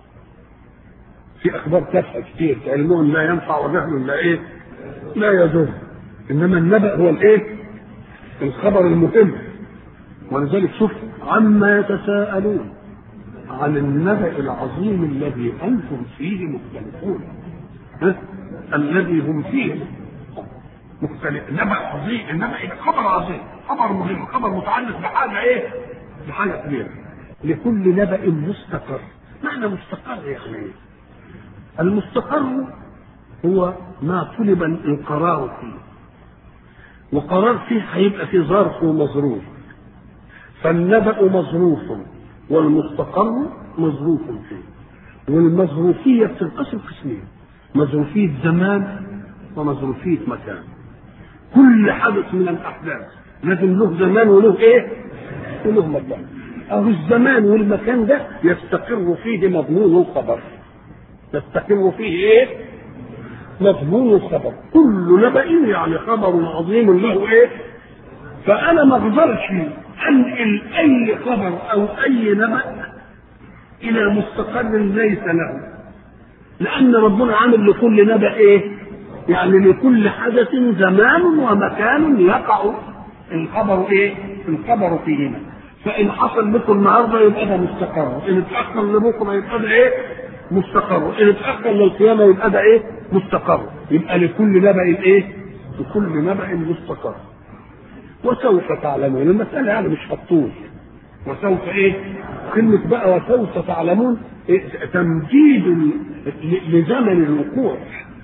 في اخبار تافهه كتير علم لا ينفع وجهل لا ايه؟ لا يضر. انما النبأ هو الايه؟ الخبر المهم. ولذلك شوف عما يتساءلون عن النبأ العظيم الذي انتم فيه مختلفون. الذي هم فيه مختلف. نبأ عظيم، النبأ خبر عظيم، خبر مهم، خبر متعلق بحاجه ايه؟ بحاجه كبيره. لكل نبأ مستقر. معنى مستقر يعني ايه؟ المستقر هو ما طلب القرار فيه، وقرار فيه هيبقى فيه ظرف ومظروف. فالنبأ مظروف والمستقر مظروف فيه. والمظروفية بتنقسم قسمين: مظروفية زمان ومظروفية مكان. كل حدث من الأحداث لازم له زمان وله ايه؟ وله مكان. أو الزمان والمكان ده يستقر فيه مضمون الخبر. يستقر فيه ايه؟ مضمون الخبر. كل نبأ يعني خبر عظيم له ايه؟ فأنا ما اقدرش انقل اي خبر او اي نبأ الى مستقر ليس له، لان ربنا عامل لكل نبأ ايه؟ يعني لكل حدث زمان ومكان يقع الخبر ايه؟ الخبر فيهما. فان حصل لكم النهارده يبقى ده مستقر، ان اتاخر لبكره يبقى ده ايه؟ مستقر، ان اتاخر للقيامه يبقى ده ايه؟ مستقر. يبقى لكل نبأ ايه؟ لكل نبأ مستقر. وسوف تعلمون. المسألة يعني مش هتطول. وسوف ايه؟ وكلمة بقى وسوف تعلمون تمجيد لزمن الوقوع،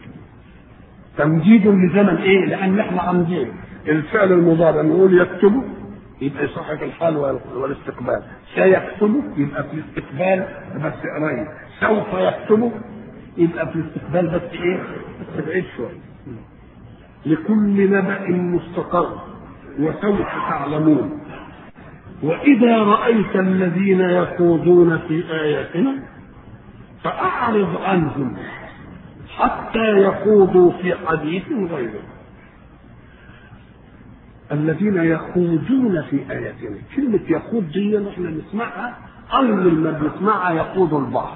تمجيد لزمن ايه؟ لان احنا عندنا الفعل المضارع نقول يكتبه يبقى صحة الحال والاستقبال، سيكتبه يبقى في الاستقبال بس قريب، سوف يكتبه يبقى في الاستقبال بس ايه؟ بس بعيد شويه. لكل نبأ مستقر وسوف تعلمون. وإذا رأيت الذين يخوضون في آياتنا فأعرض عنهم حتى يخوضوا في حديث غيره. الذين يخوضون في آياتنا، كلمة يخوض دي احنا نسمعها أول ما بنسمعها يخوض البحر،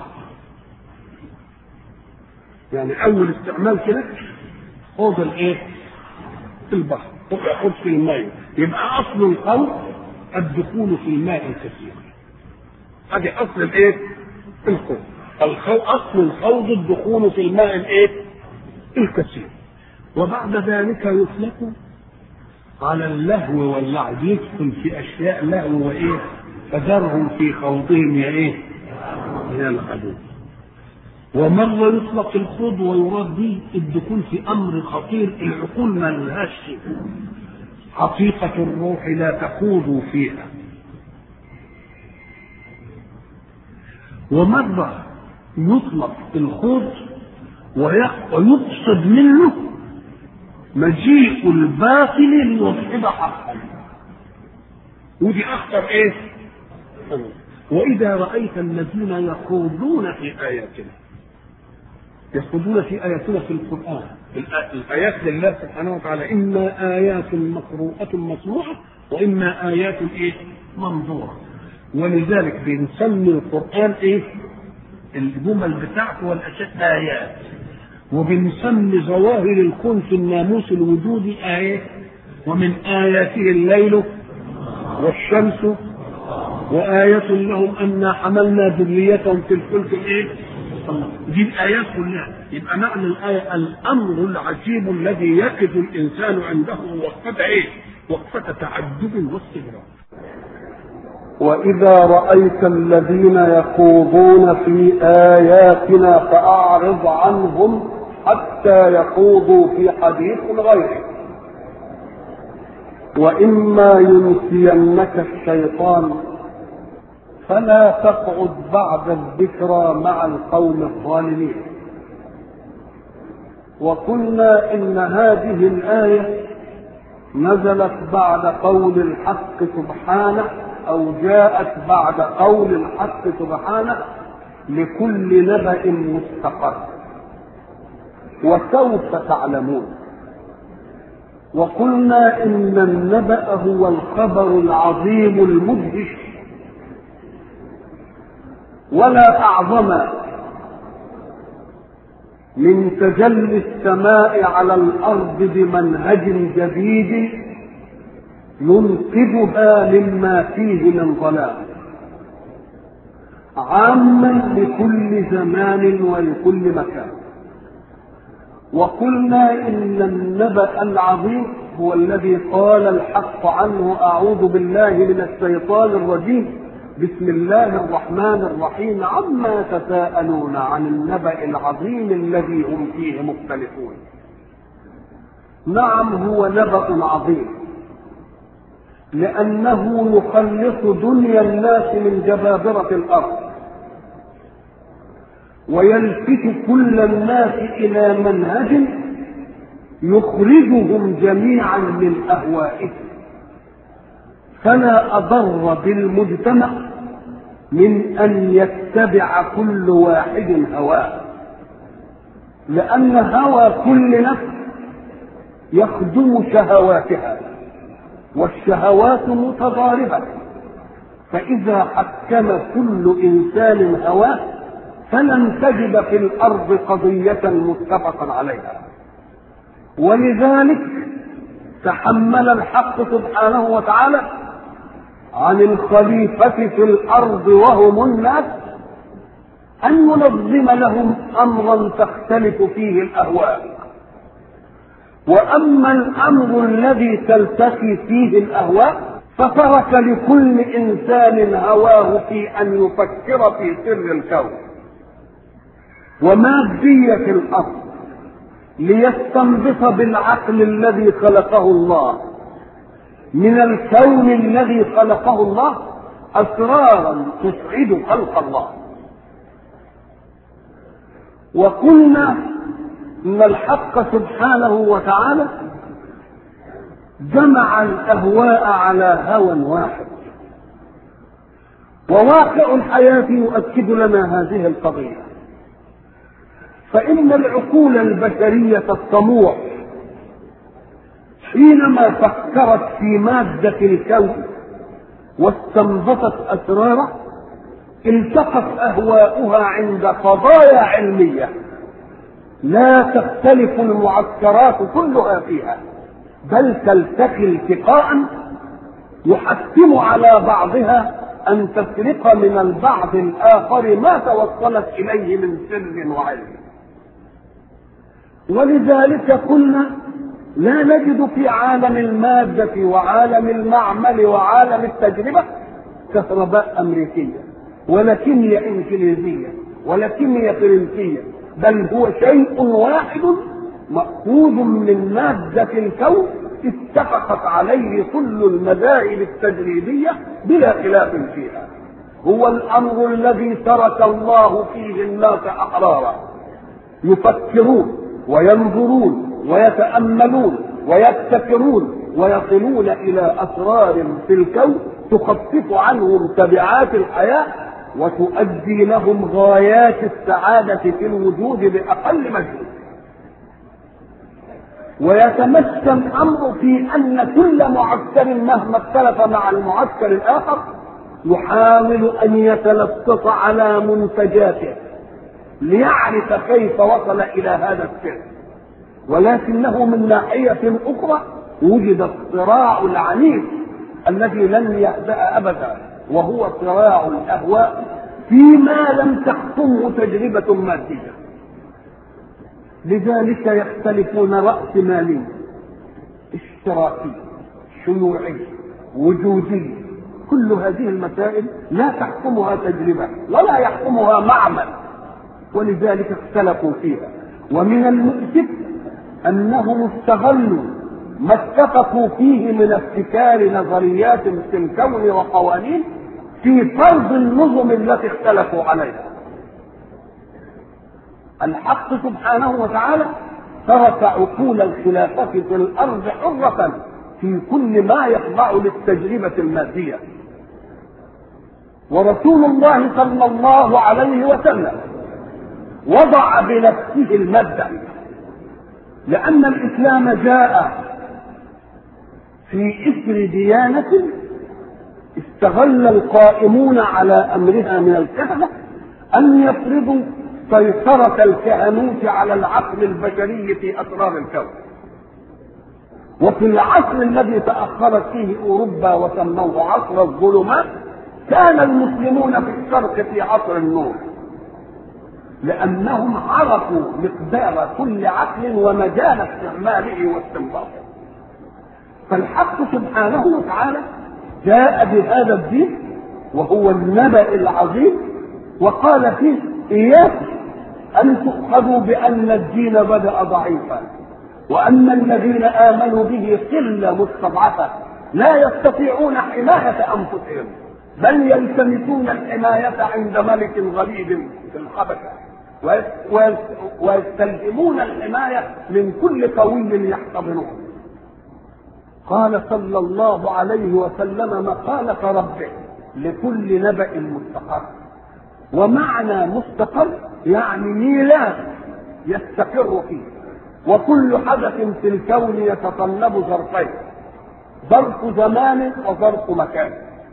يعني أول استعمال كده خوض الإيه؟ البحر، يخوض في الماء، يبقى أصل الخوض الدخول في الماء الكثير. هذه أصل الإيه؟ الخوض. أصل الخوض الدخول في الماء الإيه؟ الكثير. وبعد ذلك يطلق على اللهو واللعب، يدخل في أشياء لهو وإيه؟ فذرهم في خوضهم يا إيه؟ يلعبون. ومرة يطلق الخوض ويراد به الدخول في أمر خطير العقول ما لهاش حقيقة الروح لا تخوضوا فيها. ومرة يطلق الخوض ويقصد منه مجيء الباطل ليصحب حقا، ودي أخطر إيه؟ وإذا رأيت الذين يخوضون في آياتنا، يخوضون في آياتنا في القرآن، الآيات لله سبحانه وتعالى إما آيات مقروءة مسموعة وإما آيات إيه؟ منظورة. ولذلك بنسمي القرآن إيه؟ الجمل بتاعته والأشياء آيات، وبنسمي ظواهر الكون في الناموس الوجودي آيات، ومن آياته الليل والشمس وآية لهم أن حملنا ذريتهم في الفلك الإيه؟ دي الآيات كلها. يبقى معنى الآية الأمر العجيب الذي يقف الإنسان عنده وقفة إيه؟ وقفة تعجب واستغراب. وإذا رأيت الذين يخوضون في آياتنا فأعرض عنهم حتى يخوضوا في حديث غيره. وإما ينسينك الشيطان فلا تقعد بعد الذكرى مع القوم الظالمين. وقلنا إن هذه الآية نزلت بعد قول الحق سبحانه، أو جاءت بعد قول الحق سبحانه لكل نبأ مستقر وسوف تعلمون. وقلنا إن النبأ هو الخبر العظيم المدهش، ولا أعظم من تجلي السماء على الأرض بمنهج جديد ينقذها مما فيه من ظلام، عاما لكل زمان ولكل مكان. وقلنا إن النبأ العظيم هو الذي قال الحق عنه أعوذ بالله من الشيطان الرجيم بسم الله الرحمن الرحيم عما تساءلون عن النبأ العظيم الذي هم فيه مختلفون. نعم هو نبأ عظيم، لأنه يخلص دنيا الناس من جبابرة الأرض ويلفت كل الناس إلى منهج يخرجهم جميعا من أهوائهم، فلا أضر بالمجتمع من أن يتبع كل واحد هواه، لأن هوى كل نفس يخدم شهواتها، والشهوات متضاربة، فإذا حكم كل إنسان هواه فلن تجد في الأرض قضية متفقا عليها. ولذلك تحمل الحق سبحانه وتعالى عن الخليفة في الأرض وهم الناس أن ينظم لهم أمرا تختلف فيه الأهواء. وأما الأمر الذي تلتقي فيه الأهواء فترك لكل إنسان هواه في أن يفكر في سر الكون ومادية الأرض ليستنبط بالعقل الذي خلقه الله من الكون الذي خلقه الله أسرارا تسعد خلق الله. وقلنا إن الحق سبحانه وتعالى جمع الأهواء على هوى واحد، وواقع الحياة يؤكد لنا هذه القضية. فإن العقول البشرية الطموح حينما فكرت في مادة الكون واستنبطت أسراره التقت أهواؤها عند قضايا علمية لا تختلف المعسكرات كلها فيها، بل تلتقي التقاء يحتم على بعضها أن تسرق من البعض الآخر ما توصلت إليه من سر وعلم. ولذلك قلنا لا نجد في عالم المادة وعالم المعمل وعالم التجربة كهرباء أمريكية ولا كيمياء إنجليزية ولا كيمياء فرنسية، بل هو شيء واحد مأخوذ من مادة الكون اتفقت عليه كل المذاهب التجريبية بلا خلاف فيها. هو الأمر الذي ترك الله فيه الناس أحرارا يفكرون وينظرون ويتأملون ويبتكرون ويصلون إلى أسرار في الكون تخفف عنهم تبعات الحياة وتؤدي لهم غايات السعادة في الوجود بأقل مجهود. ويتمثل الأمر في أن كل معسكر مهما اختلف مع المعسكر الآخر يحاول أن يتلصص على منتجاته ليعرف كيف وصل إلى هذا السر، ولكنه من ناحية أخرى وجد الصراع العنيف الذي لن يهدأ أبدا، وهو صراع الأهواء فيما لم تحكمه تجربة مادية. لذلك يختلفون رأسمالي، اشتراكي، شيوعي، وجودي، كل هذه المسائل لا تحكمها تجربة ولا يحكمها معمل، ولذلك اختلفوا فيها. ومن المؤسف أنهم استغلوا ما اتفقوا فيه من ابتكار نظريات في الكون وقوانين في فرض النظم التي اختلفوا عليها. الحق سبحانه وتعالى ترك عقول الخلافة في الأرض حرة في كل ما يخضع للتجربة المادية. ورسول الله صلى الله عليه وسلم وضع بنفسه المبدأ، لأن الإسلام جاء في إثر ديانة استغل القائمون على أمرها من الكهنة أن يفرضوا سيطرة الكهنوت على العقل البشري في أسرار الكون. وفي العصر الذي تأخرت فيه أوروبا وسموه عصر الظلمات كان المسلمون في الشرق في عصر النور، لأنهم عرفوا مقدار كل عقل ومجال استعماله واستنباطه. فالحق سبحانه وتعالى جاء بهذا الدين وهو النبأ العظيم، وقال فيه إياكم أن تؤخذوا بأن الدين بدأ ضعيفا وأن الذين آمنوا به قلة مستضعفة لا يستطيعون حماية أنفسهم، بل يلتمسون الحماية عند ملك غليظ في الحبشة ويستلزمون الحماية من كل قوي يحتضنه. قال صلى الله عليه وسلم مقالة ربه لكل نبأ مستقر. ومعنى مستقر يعني ميلاد يستقر فيه، وكل حدث في الكون يتطلب ظرفين، ظرف زمان وظرف مكان.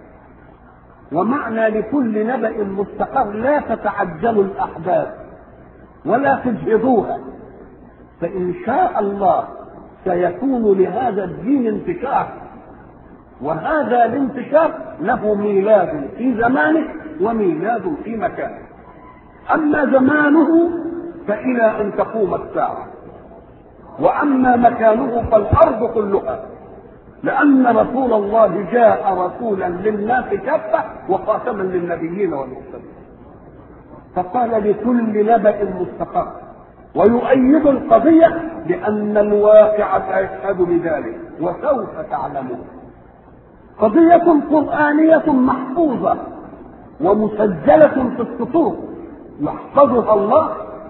ومعنى لكل نبأ مستقر لا تتعجلوا الأحداث ولا تجهضوها، فإن شاء الله سيكون لهذا الدين انتشار، وهذا الانتشار له ميلاد في زمانه وميلاد في مكانه. أما زمانه فإلى أن تقوم الساعة، وأما مكانه فالأرض كلها، لأن رسول الله جاء رسولا للناس كافة وخاتما للنبيين والمرسلين، فقال لكل نبأ مستقر، ويؤيد القضية بأن الواقع سيشهد بذلك وسوف تعلمون. قضية قرآنية محفوظة ومسجلة في السطور يحفظها الله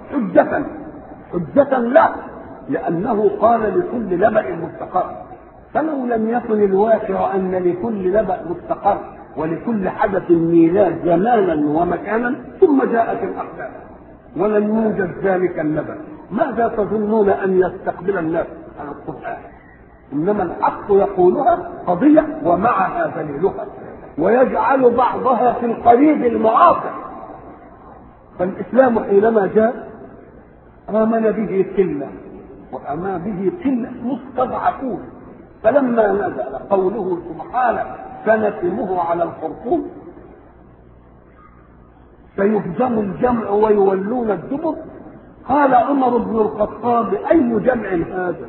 حجة لا، لأنه قال لكل نبأ مستقر. فلو لم يكن الواقع أن لكل نبأ مستقر ولكل حدث ميلاد زمانا ومكانا ثم جاءت الأحداث ولم يوجد ذلك النبأ، ماذا تظنون أن يستقبل الناس عن القرآن؟ إنما الحق يقولها قضية ومعها دليلها، ويجعل بعضها في القريب المعاصر. فالإسلام حينما جاء آمن به قلة وآمن به قلة مستضعفون، فلما نزل قوله سبحانه سنسمه على الخرطوم سيهزم الجمع ويولون الدبر، قال عمر بن الخطاب أي جمع هذا؟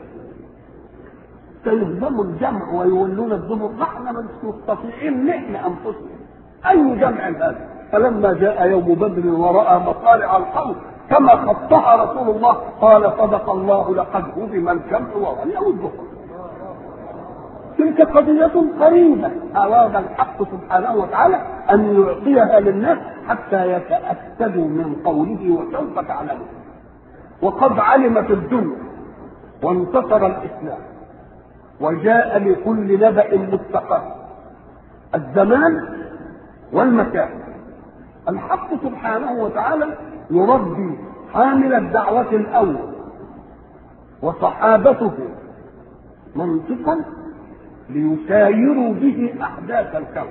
سيهزم الجمع ويولون الدبر، نحن مش مستطيعين نحن أنفسنا، أي جمع هذا؟ فلما جاء يوم بدر ورأى مطالع القوم كما خطها رسول الله قال صدق الله لقد هزم الجمع وولوا الدبر. تلك قضية قريبة أراد الحق سبحانه وتعالى أن يعطيها للناس حتى يتأكدوا من قوله وسوف تعلمون. وقد علمت الدنيا وانتصر الإسلام وجاء لكل نبأ مستقر الزمان والمكان. الحق سبحانه وتعالى يربي حامل الدعوة الأول وصحابته منطقا ليسايروا به أحداث الكون.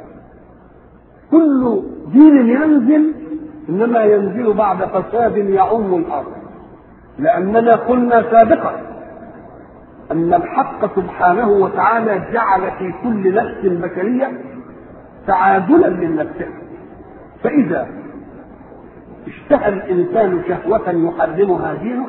كل دين ينزل إنما ينزل بعد فساد يعم الأرض، لأننا قلنا سابقا أن الحق سبحانه وتعالى جعل في كل نفس بشرية تعادلا من نفسها، فإذا اشتهى الإنسان شهوة يحرمها دينه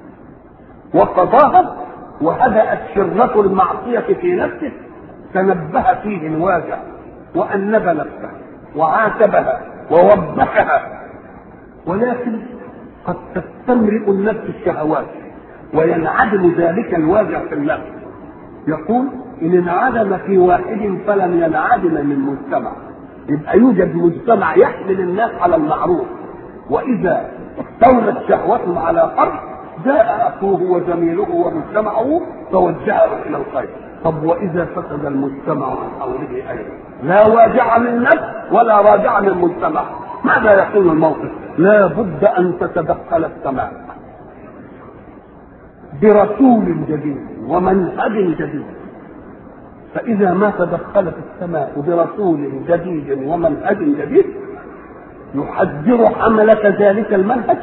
وقضاها وهدأت شرة المعصية في نفسه تنبه فيه الواجع وأنب نفسه وعاتبها ووبخها. ولكن قد تستمرئ النفس الشهوات وينعدم ذلك الواجع في النفس. يقول إن انعدم في واحد فلم ينعدم من مجتمع، يبقى يوجد مجتمع يحمل الناس على المعروف، وإذا استولت شهوته على فرد جاء أخوه وزميله ومجتمعه فوجهه إلى الخير. طب وإذا فسد المجتمع عن حوله أيضا لا واجع من نفس ولا راجع من مجتمع، ماذا يكون الموقف؟ لا بد أن تتدخل السماء برسول جديد ومنهج جديد. فإذا ما تدخلت السماء برسول جديد ومنهج جديد يحذر حملة ذلك المنهج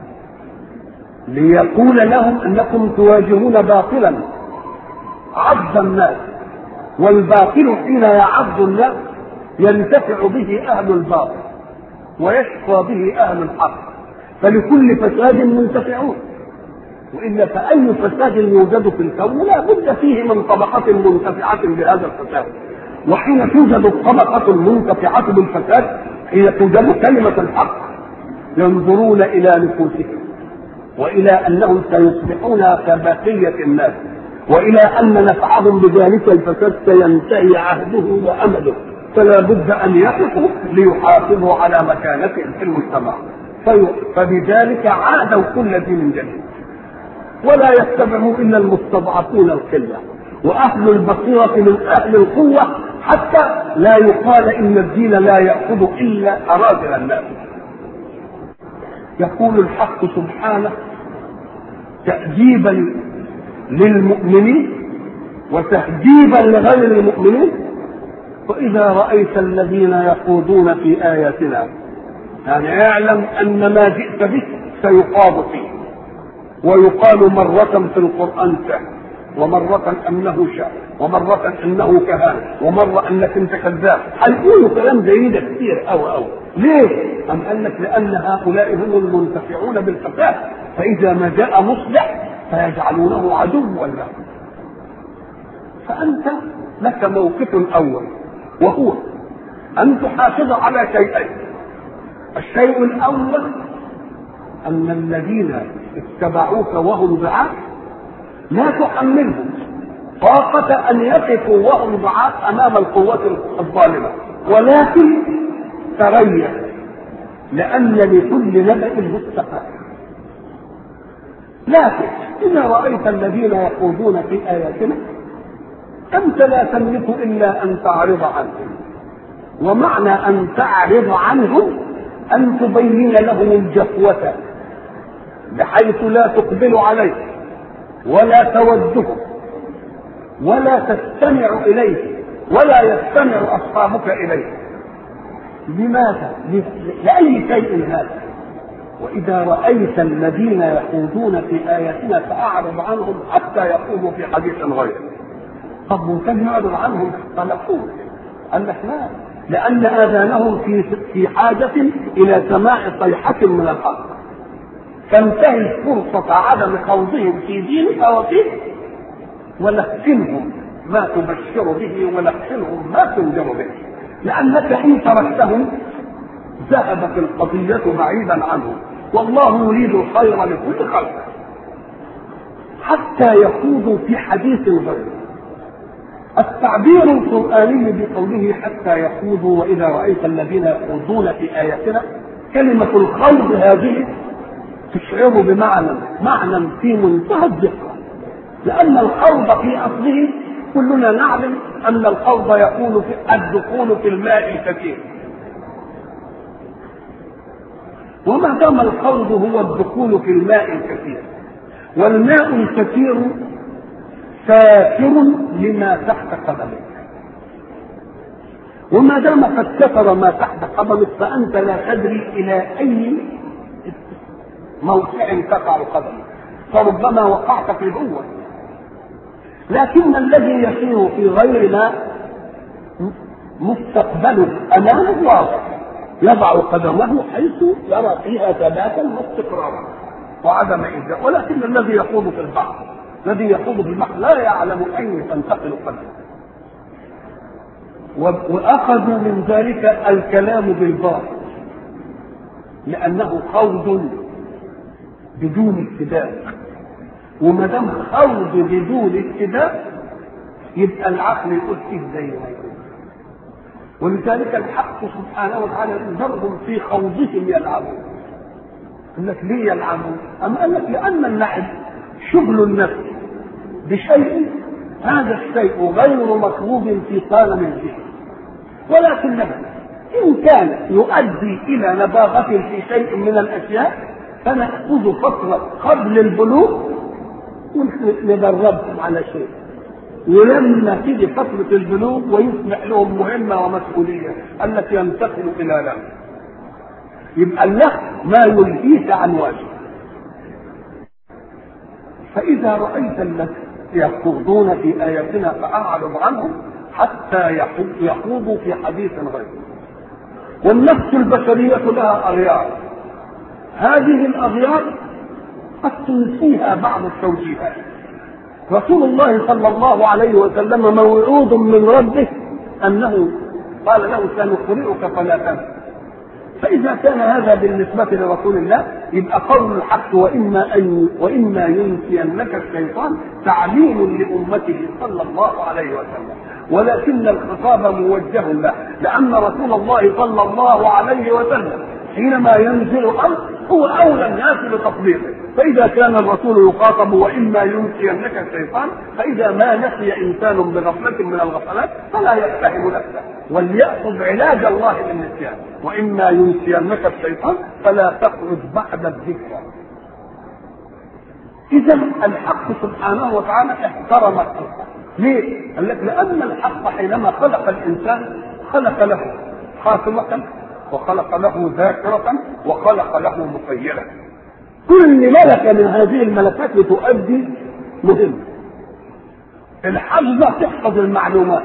ليقول لهم أنكم تواجهون باطلا عض الناس، والباطل حين يعض الناس ينتفع به أهل الباطل ويشقى به أهل الحق، فلكل فساد منتفعون، وإلا فأي فساد يوجد في الكون لا بد فيه من طبقة منتفعة بهذا الفساد. وحين توجد الطبقة المنتفعة بالفساد حين توجد كلمة الحق ينظرون إلى نفوسهم وإلى أنهم سيصبحون كبقية الناس، وإلى أن نفعهم بذلك الفساد سينتهي عهده وأمده، فلا بد أن يقفوا ليحافظوا على مكانتهم في المجتمع. فبذلك عادوا كل دين جديد، ولا يتبعوا إلا المستضعفون القلة وأهل البصيرة من أهل القوة، حتى لا يقال إن الدين لا يأخذ إلا أراذل الناس. يقول الحق سبحانه تأديبا للمؤمنين وتهديبا لغير المؤمنين: وإذا رأيت الذين يخوضون في آياتنا، يعني اعلم أن ما جئت به سيخاض فيه، ويقال مرة في القرآن سحر، ومرة أنه شعر، ومرة أنه كهانة، ومرة أنك أنت كذاب، هيقولوا كلام زي ده كتير أو ليه؟ أم قال لك لأن هؤلاء هم المنتفعون بالفساد، فإذا ما جاء مصلح فيجعلونه عدوا له. فأنت لك موقف أول، وهو أن تحافظ على شيئين. الشيء الأول أن الذين اتبعوك وهم ضعاف لا تحملهم طاقة أن يقفوا وهم ضعاف أمام القوة الظالمة، ولكن تريح، لأن لكل نبأ مستقر. لكن إذا رأيت الذين يخوضون في آياتنا أنت لا تملك إلا أن تعرض عنهم، ومعنى أن تعرض عنهم أن تبين لهم الجفوة بحيث لا تقبل عليه ولا تودهم ولا تستمع إليه ولا يستمع أصحابك إليه. لماذا؟ لأي شيء هذا؟ وإذا رأيت الذين يخوضون في آياتنا فأعرض عنهم حتى يخوضوا في حديث غيره. طب وكان يعرض عنهم فنقول قال لك لا، لأن آذانهم في حاجة إلى سماع صيحة من الحق، تنتهي فرصة عدم خوضهم في دينك وفيه، ولكنهم ما تبشر به ولكنهم ما تنذر به، لأنك إن تركتهم ذهبت القضية بعيدا عنهم، والله يريد الخير لكل خلق حتى يخوضوا في حديث غيره. التعبير القرآني بقوله حتى يخوضوا وإذا رأيت الذين يخوضون في آياتنا، كلمة الخوض هذه تشعر بمعنى في منتهى الدقة، لأن الخوض في أصله كلنا نعلم أن الخوض يكون في الدخول في الماء الكثير، وما دام الخوض هو الدخول في الماء الكثير، والماء الكثير ساتر لما تحت قدمك، وما دام قد كثر ما تحت قدمك فأنت لا تدري إلى أي موقع تقع قدمك، فربما وقعت في الهوة. لكن الذي يسير في غير ماء مستقبله أمامه واضح، يضع قدمه حيث يرى فيها ثباتا واستقرارا وعدم إجراء، ولكن الذي يخوض في البحر لا يعلم أين تنتقل قدمه. وأخذوا من ذلك الكلام بالباطل، لأنه خوض بدون ابتداء، وما دام خوض بدون ابتداء يبقى العقل يقول فيه زي ما يقول. ولذلك الحق سبحانه وتعالى ذرهم في خوضهم يلعبون. قال لك ليه يلعبون؟ أما قال لك لأن اللعب شغل النفس بشيء، هذا الشيء غير مطلوب في قالب الذهن، ولكنه إن كان يؤدي إلى نباغة في شيء من الأشياء فنأخذ فترة قبل البلوغ وندربهم على شيء، ولما تيجي فترة البلوغ ويسمح لهم مهمة ومسؤولية التي ينتقل إلى لهم، يبقى الله ما يلهيك عن واجب. فإذا رأيت الذين يخوضون في آياتنا فأعرض عنهم حتى يخوضوا في حديث غيره. والنفس البشرية لها أغيار، هذه الأغيار قد تنسيها بعض التوجيهات. رسول الله صلى الله عليه وسلم موعود من ربه أنه قال له سنقرئك فلا تنسى. فإذا كان هذا بالنسبة لرسول الله يبقى قول الحق وإما ينسينك الشيطان تعليم لأمته صلى الله عليه وسلم، ولكن الخطاب موجه له، لأن رسول الله صلى الله عليه وسلم حينما ينزل الأمر هو أولى الناس بتطبيقه. فإذا كان الرسول يخاطب وإما ينسينك الشيطان، فإذا ما نسي إنسان بغفلة من الغفلات فلا يتهم نفسه وليأخذ علاج الله للنسيان، وإما ينسينك الشيطان فلا تخرج بعد الذكرى. إذا الحق سبحانه وتعالى احترم الخلق. ليه؟ قال لك لأن الحق حينما خلق الإنسان خلق له خاتمة وخلق له ذاكرة وخلق له مخيلة، كل ملكة من هذه الملكات لتؤدي مهمة. الحفظة تحفظ المعلومات،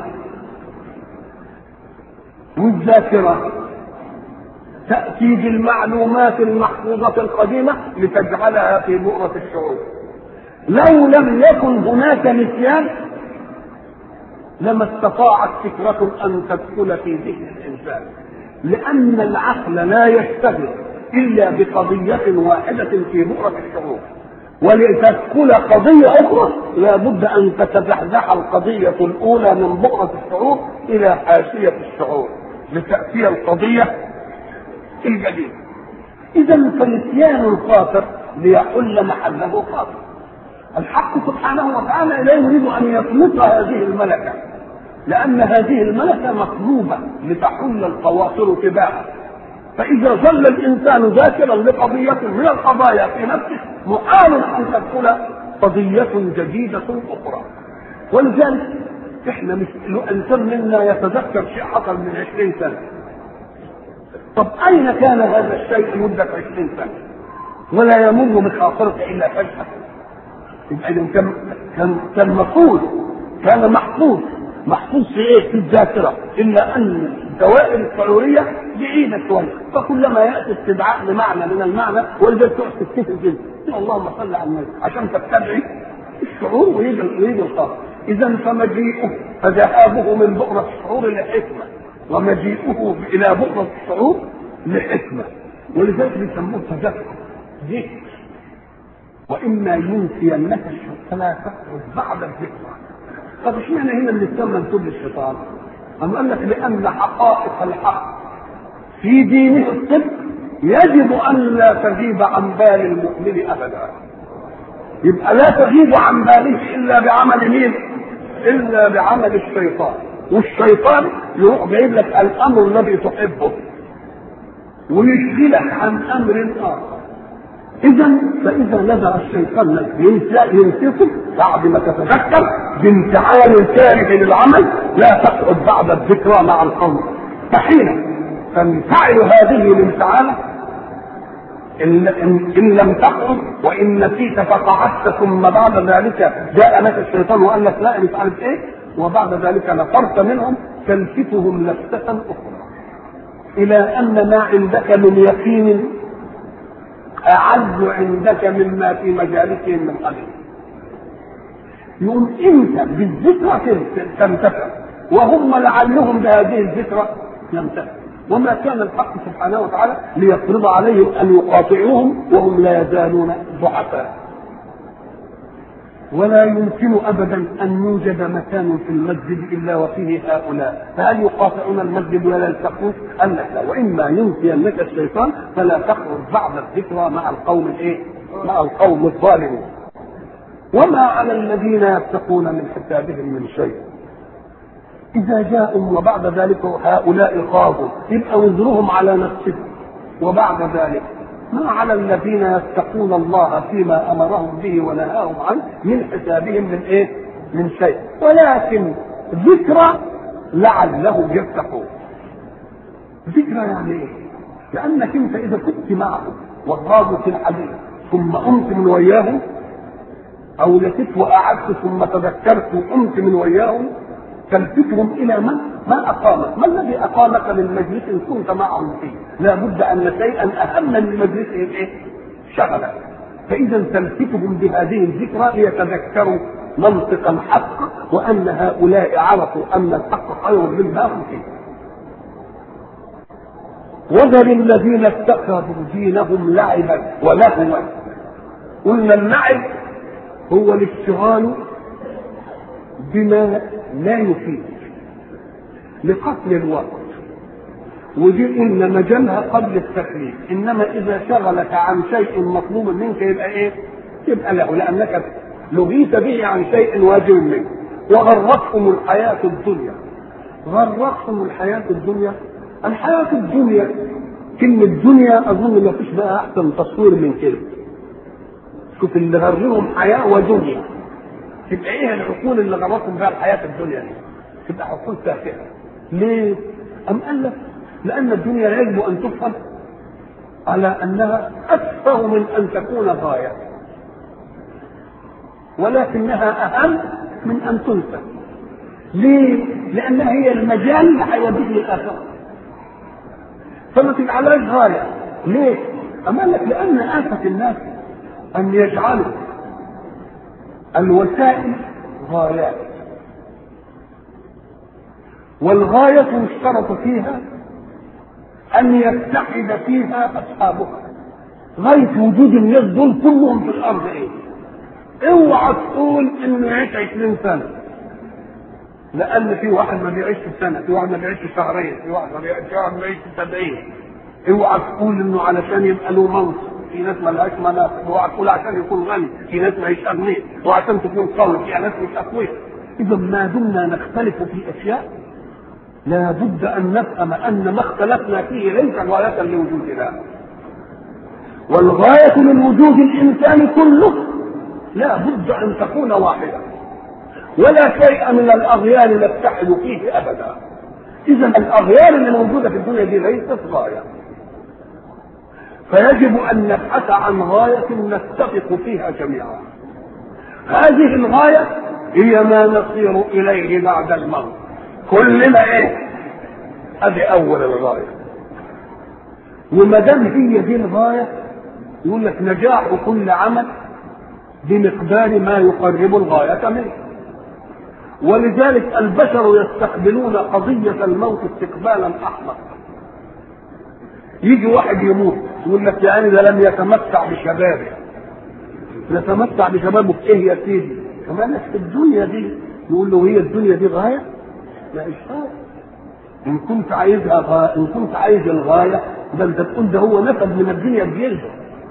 والذاكرة تأتي بالمعلومات المحفوظة القديمة لتجعلها في بؤرة الشعور. لو لم يكن هناك نسيان لما استطاعت فكرة أن تدخل في ذهن الإنسان، لأن العقل لا يشتغل إلا بقضية واحدة في بؤرة الشعور، ولتدخل قضية أخرى لا بد أن تتزحزح القضية الأولى من بؤرة الشعور إلى حاشية الشعور لتأتي القضية الجديدة. إذا فنسيان الخاطر ليحل محله خاطر. الحق سبحانه وتعالى لا يريد أن يطلق هذه الملكة، لأن هذه الملكة مطلوبة لتحل الخواطر تباعا. فإذا ظل الإنسان ذاكرا لقضية من القضايا في نفسه محال أن تدخل قضية جديدة أخرى. ولذلك إحنا مش الإنسان منا يتذكر شيء حصل من 20 سنة. طب أين كان هذا الشيء مدة 20 سنة؟ ولا يمر بخاطرك إلا فجأة. يبقى إذا كان مفقود، كان محفوظ في إيه؟ في الذاكرة، إلا أن الدوائر الشعورية بعيدة شوية، فكلما يأتي استدعاء لمعنى من المعنى ولذلك تقعد تفتكر جدا اللهم صل على النبي عشان تتبعي الشعور ويجي الخاطر. إذا فذهابه من بؤرة الشعور لحكمة، ومجيئه إلى بؤرة الشعور لحكمة، ولذلك بيسموه تذكر ذكر. وإما ينسينك الشيطان فلا تخرج بعد الذكرى. طب اشمعنى هنا اللي تم منسوب للشيطان؟ أم قال لك لأن حقائق الحق في دينه الصدق يجب أن لا تغيب عن بال المؤمن أبدا. يبقى لا تغيب عن باله إلا بعمل مين؟ إلا بعمل الشيطان. والشيطان يروح جايب لك الأمر الذي تحبه ويشغلك عن أمر آخر. فإذا نزل الشيطان لك ينسيكم بعد ما تتذكر بانتعال كاره للعمل لا تقعد بعد الذكرى مع القوم. فحين تنفعل هذه الانفعالة إن لم تقعد وإن نسيت فقعدت ثم بعد ذلك جاء لك الشيطان وقال لك لا مش عارف إيه، وبعد ذلك نفرت منهم تلفتهم لفتة أخرى إلى أن ما عندك من يقين أعز عندك مما في مجالسهم من قبل. يقوم أنت بالذكرى تنتفع وهم لعلهم بهذه الذكرى ينتفع. وما كان الحق سبحانه وتعالى ليفرض عليهم أن يقاطعوهم وهم لا يزالون ضعفاء. ولا يمكن أبدا أن يوجد مكان في المسجد إلا وفيه هؤلاء، فهل يقاطعون المسجد ولا يلتقون؟ قال لك لا، وإما ينسينك الشيطان فلا تخرج بعد الذكرى مع القوم مع القوم الظالمين. وما على الذين يتقون من حسابهم من شيء. إذا جاءوا وبعد ذلك هؤلاء خاضوا يبقى وزرهم على نفسهم، وبعد ذلك ما على الذين يتقون الله فيما أمرهم به ونهاهم عنه من حسابهم من شيء، ولكن ذكرى لعلهم يتقون. ذكرى يعني ايه؟ لأنك انت إذا كنت معهم وخاضوا في الحديث ثم قمت من وياهم، أو لكت وقعدت ثم تذكرت وقمت من وياهم، تلفتهم إلى ما أقامك. ما الذي أقامك للمجلس إن كنت معهم فيه؟ لا بد أن شيئا أهم من مجلسهم شغلك. فإذا تلفتهم بهذه الذكرى ليتذكروا منطق الحق وأن هؤلاء عرفوا أن الحق خير مما هم فيه. وذر الذين اتخذوا دينهم لعبا ولهوا. قلنا اللعب هو الاشتغال بما لا يفيد لقتل الوقت، ودي قلنا مجالها قبل التكليف. انما اذا شغلك عن شيء مطلوب منك يبقى ايه؟ يبقى له، لانك لغيت به عن شيء واجب منك. وغرتهم الحياة الدنيا. غرتهم الحياة الدنيا. الحياة الدنيا كلمة دنيا اظن ما فيش بقى احسن تصوير من كده. شوف اللي غرهم حياة ودنيا، تبقى ايه العقول اللي غرتهم بها الحياة الدنيا دي؟ تبقى عقول تافهة. ليه؟ أم قال لك لأن الدنيا يجب أن تفهم على أنها أكثر من أن تكون غاية، ولكنها أهم من أن تنسى. ليه؟ لأنها هي المجال لحياة الآخرة، فما تجعلهاش غاية. ليه؟ أم قال لك لأن آفة الناس أن يجعلوا الوسائل غايات والغاية يشترط فيها أن يتحد فيها أصحابها. غاية وجود الناس دول كلهم في الأرض إيه؟ اوعى تقول إنه يعيش 20 سنة، لأن في واحد ما بيعيش سنة، في واحد ما بيعيش شهرين، في واحد ما بيعيش 70. اوعى تقول إنه علشان يبقى له منصب، في ناس ما لهاش مناصب. اوعى تقول عشان يكون غني، في ناس ما هيش أغنياء. وعشان تكون قوي، في ناس مش أقوياء. إذا ما دمنا نختلف في أشياء لا بد أن نفهم أن ما اختلفنا فيه ليس غاية لوجودنا، والغاية من وجود الإنسان كله لا بد أن تكون واحدة، ولا شيء من الأغيار نتحد فيه أبدا. إذا الأغيار اللي موجودة في الدنيا دي ليست غاية، فيجب أن نبحث عن غاية نتفق فيها جميعا. هذه الغاية هي ما نصير إليه بعد الموت كلنا. إيه؟ هذه أول الغاية. وما دام هي دي الغاية يقول لك نجاح كل عمل بمقدار ما يقرب الغاية منه. ولذلك البشر يستقبلون قضية الموت استقبالا أحمق. يجي واحد يموت يقول لك يعني ده لم يتمتع بشبابه. يتمتع بشبابه في ايه يا سيدي؟ كمان في الدنيا دي. يقول له هي الدنيا دي غاية؟ لا إشهار. إن كنت عايزها إن كنت عايز الغاية ده أنت تقول ده هو نفذ من الدنيا بجلده.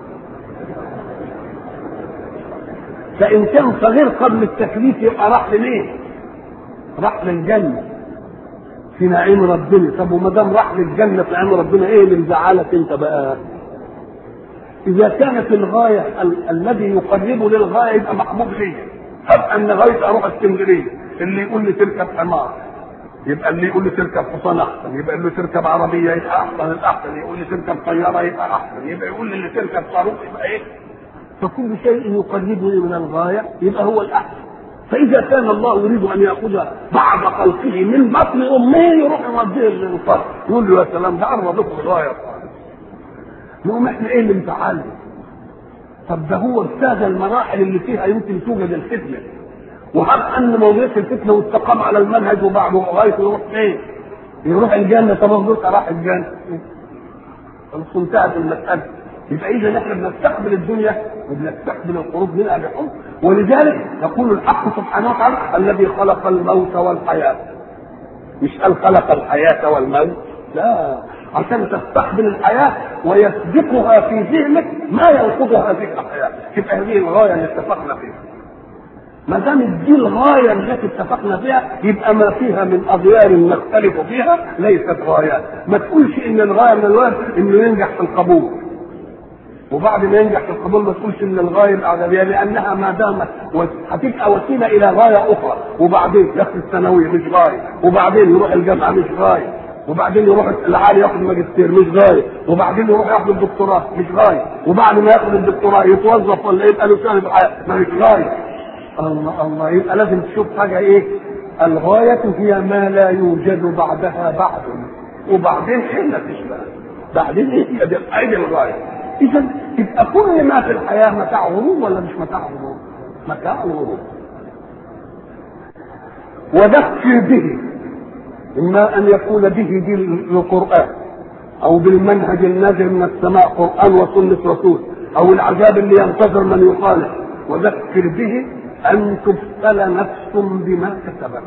فإن كان صغير قبل التكليف يبقى راح لمين؟ راح للجنة في نعيم ربنا. طب وما دام راح للجنة في نعيم ربنا ايه اللي مزعلك انت بقى؟ إذا كانت الغاية الذي يقرب للغاية يبقى محبوب ليه. طب أن غاية أروح اسكندرية، اللي يقول لي تركب حمار يبقى اللي يقول لي تركب حصان أحسن، يبقى اللي تركب عربية يبقى أحسن الأحسن، يقول لي تركب طيارة يبقى أحسن، يبقى يقول لي اللي تركب صاروخ يبقى إيه؟ فكل شيء يقربني من الغاية يبقى هو الأحسن. فإذا كان الله يريد أن يأخذ بعض خلقه من بطن أمه يروح يوديه للفرق، يقول له يا سلام ده قرب لكم الغاية. نقوم احنا ايه اللي نفعله؟ طب ده هو ابتدى المراحل اللي فيها يمكن توجد الفتنة، وهب أن موجودة الفتنة واستقام على المنهج وبعده غاية يروح فين؟ يروح الجنة. طب مبروك راح الجنة. خلاص انتهت المسألة. يبقى إذا نحن بنستقبل الدنيا وبنستقبل الخروج منها بحب. ولذلك يقول الحق سبحانه وتعالى الذي خلق الموت والحياة. مش قال خلق الحياة والموت، لا، عشان تستقبل الحياة ويسبقها في ذهنك ما ينقضها فيك الحياة. تبقى هذه الغاية اللي اتفقنا فيها. ما دام دي الغاية التي اتفقنا فيها يبقى ما فيها من أغيار نختلف فيها ليست غايات. ما تقولش إن الغاية من الغاية إنه ينجح في القبول، وبعد ما ينجح في القبول ما تقولش ان الغايه الاعجابيه، لانها ما دامت هتبقى وسيله الى غايه اخرى. وبعدين ياخد الثانويه مش غايه، وبعدين يروح الجامعه مش غايه، وبعدين يروح العالي ياخد ماجستير مش غايه، وبعدين يروح ياخد الدكتوراه مش غايه، وبعد ما ياخد الدكتوراه يتوظف ولا يبقى له شغل ما مش غايه. الله الله، يبقى لازم تشوف حاجه ايه؟ الغايه هي ما لا يوجد بعدها بعد، وبعدين حين تشبه بعدين ايه؟ دي الغايه. إذا يبقى كل ما في الحياة متاع غرور ولا مش متاع غرور؟ متاع غرور. وذكر به، إما أن يكون به دي القرآن أو بالمنهج النازل من السماء قرآن وسنة رسول، أو العذاب اللي ينتظر من يخالف. وذكر به أن تبتل نفس بما كسبت.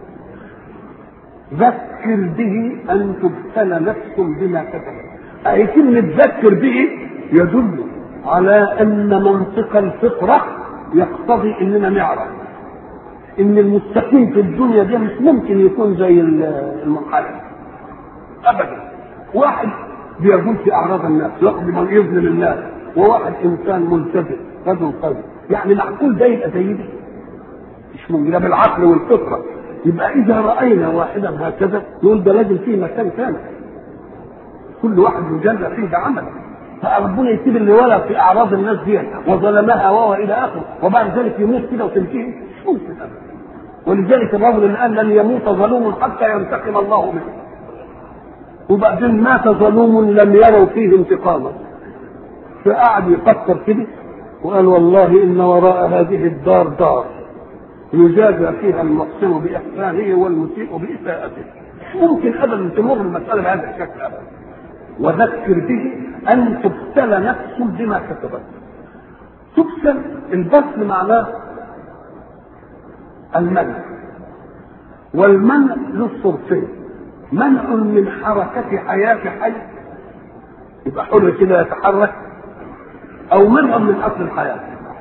ذكر به أن تبتل نفس بما كسبت. أي كلمة ذكر به يدل على أن منطق الفطرة يقتضي أننا نعرف أن المستقيم في الدنيا دي مش ممكن يكون زي المنحرف أبدا. واحد بيقول في أعراض الناس يقضي من يظلم الناس، وواحد إنسان ملتزم رجل قوي، يعني معقول ده يبقى زي ده؟ مش ممكن، ده بالعقل والفطرة. يبقى إذا رأينا واحدا هكذا نقول ده لازم فيه مكان ثاني، كل واحد يجزى فيه بعمل. فربنا يسيب اللي ولد في اعراض الناس دي وظلمها وهو الى اخره، وبعد ذلك يموت كده وتنتهي؟ مش ممكن ابدا. ولذلك الرجل الان لن يموت ظلوم حتى ينتقم الله منه. وبعدين مات ظلوم لم يروا فيه انتقاما، فقعد يفكر كده وقال والله ان وراء هذه الدار دار يجازى فيها المحسن باحسانه والمسيء باساءته. مش ممكن ابدا تمر المساله بهذا الشكل ابدا. وذكر به ان تبتلى نفس بما كسبت. تبتل البطل معناه المنع، والمنع له صورتين: منع من حركه حياه حي يبقى حر كده يتحرك، او منع من اصل الحياه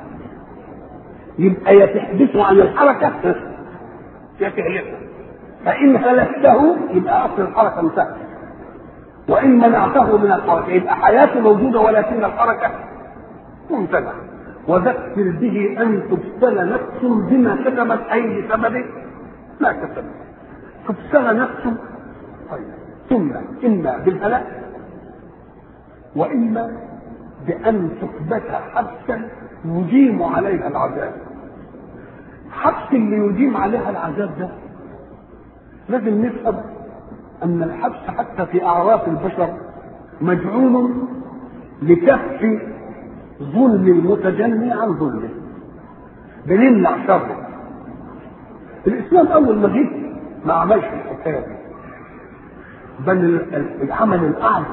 يبقى يتحدثه عن الحركه يتهلكه. فان هلكته يبقى اصل الحركه انتهت، وان منعته من الحركه يبقى حياته موجوده ولكن الحركه ممتنعه. وذكر به ان تبتلى نفس بما كسبت، اي بسبب ما كسبت. تبتلى نفس ثم اما بالهلاك واما بان تثبت حبسا يديم عليها العذاب. حبس اللي يديم عليها العذاب ده لازم نفهم ان الحبس حتى في اعراف البشر مجعول لكف ظلم المتجني عن ظلمه، بنمنع شره. الاسلام اول ما جه ما عملش الحكايه دي، بل العمل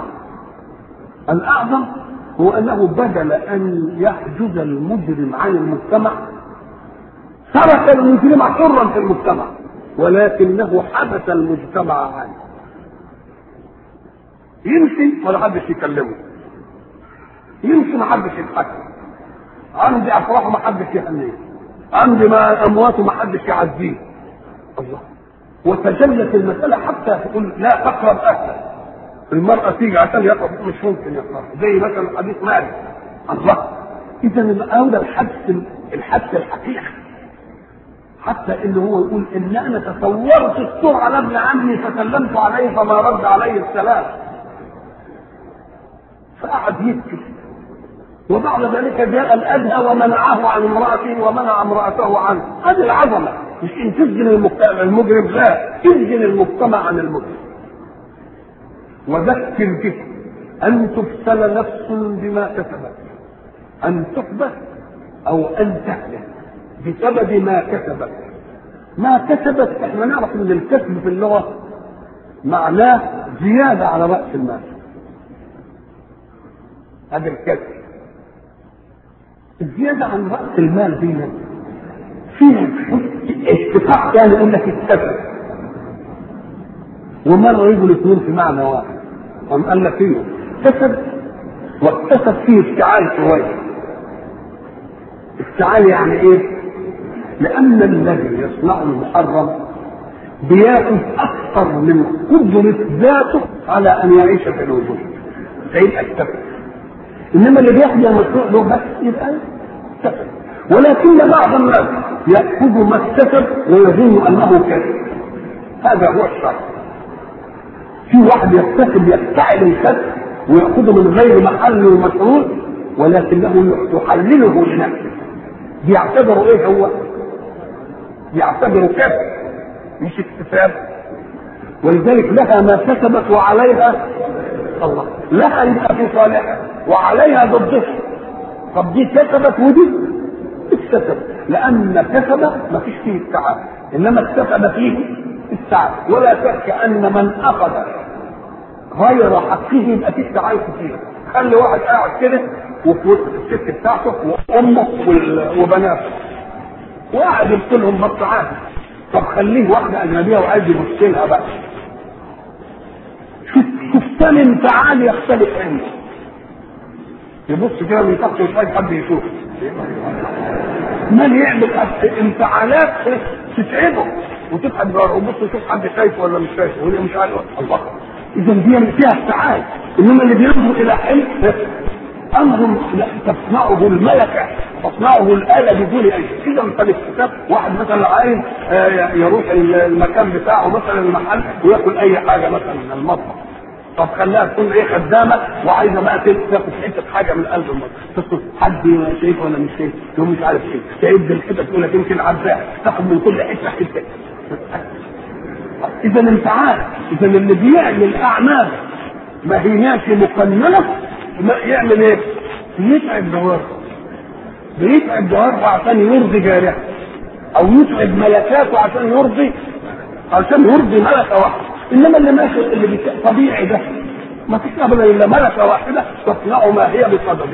الاعظم هو انه بدل ان يحجز المجرم عن المجتمع ترك المجرم حرا في المجتمع، ولكنه حبس المجتمع عنه. يمشي ولا حدش يكلمه، يمشي ما حدش يتحكم، عندي افراحه ما حدش يهنيه، عندي ما امواته ما حدش يعزيه. الله. وتجلت المساله حتى تقول لا تقرب اهلك، المراه تيجي عشان يقرب مش ممكن يقرب، زي مثلا حديث مالك. الله. اذا الاولى الحبس الحقيقي، حتى ان هو يقول ان انا تصورت السوء على ابن عمي فسلمت عليه فما رد عليه السلام، فقعد يبكي. وبعد ذلك جاء الادهى ومنعه عن امراته ومنع امراته عنه. هذه العظمه، مش ان تسجن المجرم، لا، تسجن المجتمع عن المجرم. وذكر به ان تبتلى نفس بما كسبت، ان تحبس او ان تهلك بسبب ما كسبت. ما كسبت احنا نعرف ان الكسب في اللغه معناه زياده على راس المال. هذا الكسب الزياده عن راس المال دي فيها اتفاق ثاني يقول لك الكسب، ومره يجوا الاثنين في معنى واحد. قام قال لك ايه؟ كسب واكتسب فيه افتعال شويه. افتعال يعني ايه؟ لأن الذي يصنع المحرم بياخذ أكثر من قدرة ذاته على أن يعيش في الوجود، فيبقى اكتسب. إنما اللي بياخذ المشروع له بس يبقى اكتسب. ولكن بعض الناس يأخذ ما اكتسب ويظن أنه كسب. هذا هو الشر. في واحد يكتسب يفتعل الكسب ويأخذه من غير محل ومشروع، ولكنه يحلله لنفسه. بيعتبروا إيه هو؟ يعتبروا كسب مش اكتساب. ولذلك لها ما كسبت وعليها الله، لها يبقى في صالحها وعليها ضدها. طب دي كسبت ودي اكتسبت، لان كسب ما فيش فيه التعب، انما اكتسب فيه التعب. ولا شك ان من اخذ غير حقه يبقى فيه تعب كتير. خلي واحد قاعد كده وفي وسط الست بتاعته وامه وبناته وقاعد يبص لهم بص عادي. طب خليه واحده اجنبيه وعايز يبص لها بقى. شوف ثاني انفعال يختلف عنه، يبص كده من تحت مش عايز حد يشوف. من يعمل انفعالات تتعبه وتتعب جاره وبص يشوف حد شايفه ولا مش شايفه ولا مش عارف. الله. اذا دي فيها افتعال. انما اللي بينظر الى حلم امر تصنعه الملكه، تصنعه الاله بدون اي شيء. اذا مثل الكتاب واحد مثلا عايز يروح المكان بتاعه مثلا المحل وياكل اي حاجه مثلا من المطبخ. طب خلاها تكون ايه خدامه وعايزه بقى تاخد حته حاجه من قلب المطبخ، حد شايف ولا مش شايف، يوم مش عارف ايه، تعد الحته تقول لك يمكن عداها تاخد من كل حته حته. اذا انفعال. اذا اللي بيعمل اعمال ما هياش مقننه يعمل ايه؟ يتعب جواره، بيتعب جواره عشان يرضي جارحه، او يتعب ملكاته عشان يرضي ملكه واحده. انما اللي ماشي اللي طبيعي ده ما فيش ابدا الا ملكه واحده تصنع ما هي بصدده.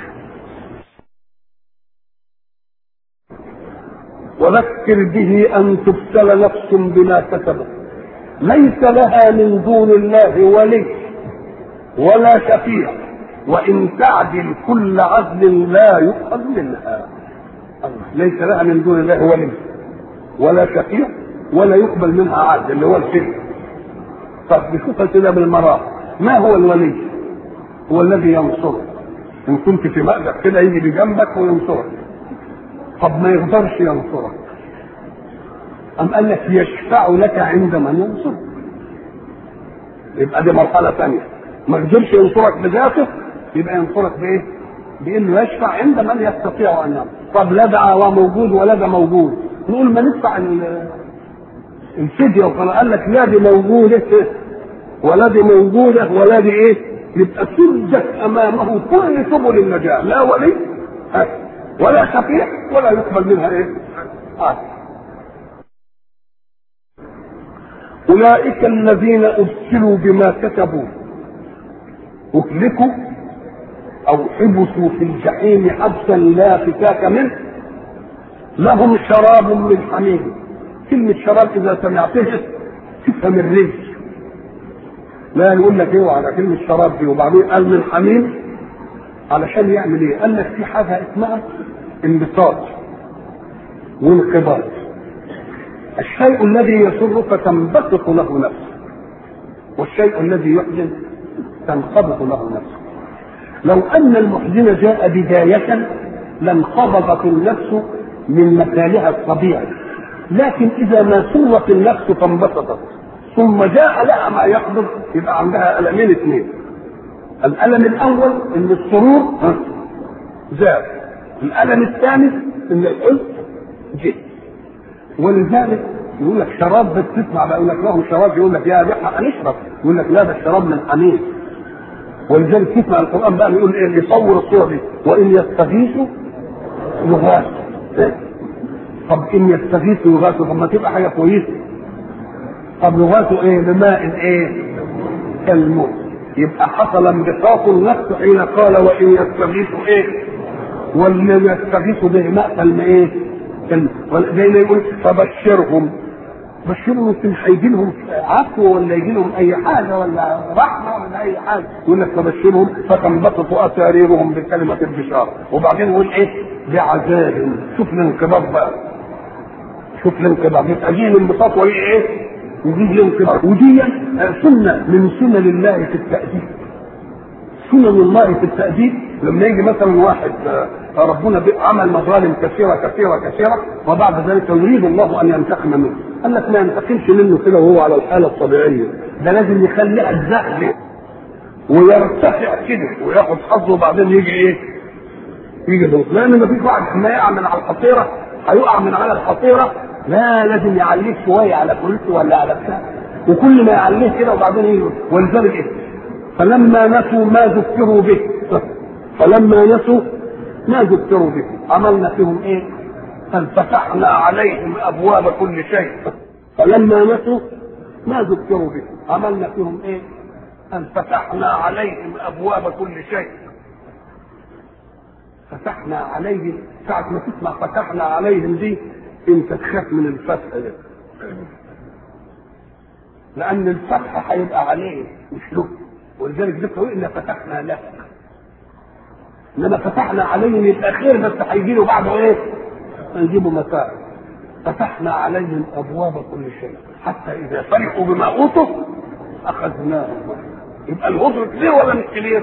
وذكر به ان تبتل نفس بما كسبت ليس لها من دون الله ولي ولا شفيع وان تعدل كل عدل لا يؤخذ منها. ليس لها من دون الله ولي ولا شفيع ولا يقبل منها عدل اللي هو الفعل. طب بشوفها كده بالمراه، ما هو الولي؟ هو الذي ينصرك ان كنت في مأزق كده يجي بجنبك وينصرك. طب ما يقدرش ينصرك، أم قال لك يشفع لك عند من ينصرك، يبقى دي مرحلة ثانية. ما قدرش ينصرك بذاته يبقى ينصرك بإيه؟ بإنه يشفع عند من يستطيع أن ينصر. طب لا ده موجود ولا ده موجود، نقول ما ندفع الفدية وقال قال لك لا دي موجودة ولا دي موجودة ولا دي إيه؟ يبقى سدت أمامه كل سبل النجاة، لا ولي ولا شفيع ولا يقبل منها إيه؟ أولئك الذين أبسلوا بما كسبوا أهلكوا أو حبسوا في الجحيم حبسا لا فكاك منه لهم شراب من حميم. كلمة شراب إذا سمعتها تفهم الرزق، لا يقول لك ايه على كلمة شراب دي وبعدين قال من حميم علشان يعمل ايه؟ قال لك في حاجة اسمها انبساط وانقباض. الشيء الذي يسرك تنبسط له نفسه والشيء الذي يحزن تنقبض له نفسه. لو ان المحزن جاء بداية لانقبضت النفس من مكانها الطبيعي، لكن اذا ما سرت النفس فانبسطت ثم جاء لها ما يقبض يبقى عندها ألمين اثنين. الألم الأول ان السرور زاد، الألم الثاني ان الحزن جه. ولذلك يقول لك شراب بس تسمع بقى يقول لك لهم شراب، يقول لك يا بحق نشرب، يقول لك لا ده الشراب من حميم. ولذلك تسمع القرآن بقى يقول ايه يصور الصورة دي وإن يستغيثوا يغاثوا. طب إن يستغيثوا يغاثوا، طب ما تبقى حاجة كويسة. طب يغاثوا ايه؟ بماء ايه؟ كالموت. يبقى حصل انبساط النفس حين قال وإن يستغيثوا ايه؟ واللي يستغيثوا به ماء كالم ايه؟ زي ما يقول فبشرهم. بشرهم يمكن هيجي لهم عفو ولا يجي لهم اي حاجه ولا رحمه ولا اي حاجه، يقول لك فبشرهم فتنبسط اساريرهم بكلمه البشاره. وبعدين يقول ايه؟ بعذاب. شوف الانقباض بقى، شوف الانقباض يبقى جه الانبساط وايه ايه؟ وجه الانقباض. ودي سنه من سنن الله في التأديب. سنن الله في التأديب لما يجي مثلا واحد ربنا عمل مظالم كثيره كثيره كثيره وبعد ذلك يريد الله ان ينتقم منه، قال لك ما ينتقمش منه كده وهو على الحاله الطبيعيه، ده لازم يخليها الزهد ويرتفع كده وياخد حظه وبعدين يجي ايه؟ يجي ضغط. لان ما فيش واحد ما يقع من على الحصيره هيقع من على الحصيره، لا لازم يعليه شويه على كرسي ولا على بتاع، وكل ما يعليه كده وبعدين يجي. ولذلك ايه؟ فلما نسوا ما ذكروا به فلما نسوا ما ذكروا به عملنا فيهم ايه؟ ففتحنا عليهم ابواب كل شيء. فلما نسوا ما ذكروا به عملنا فيهم ايه؟ فتحنا عليهم ابواب كل شيء. فتحنا عليهم، ساعة ما تسمع فتحنا عليهم دي انت تخاف من الفتح ده، لان الفتح هيبقى عليه مش له. ولذلك ذكروا إلا فتحنا له، انما فتحنا عليهم يبقى خير بس هيجي له بعده ايه؟ هنجيبه متاع. فتحنا عليهم ابواب كل شيء حتى اذا فرحوا بما اوتوا اخذناهم. يبقى الغدر كبير ولا مش كبير؟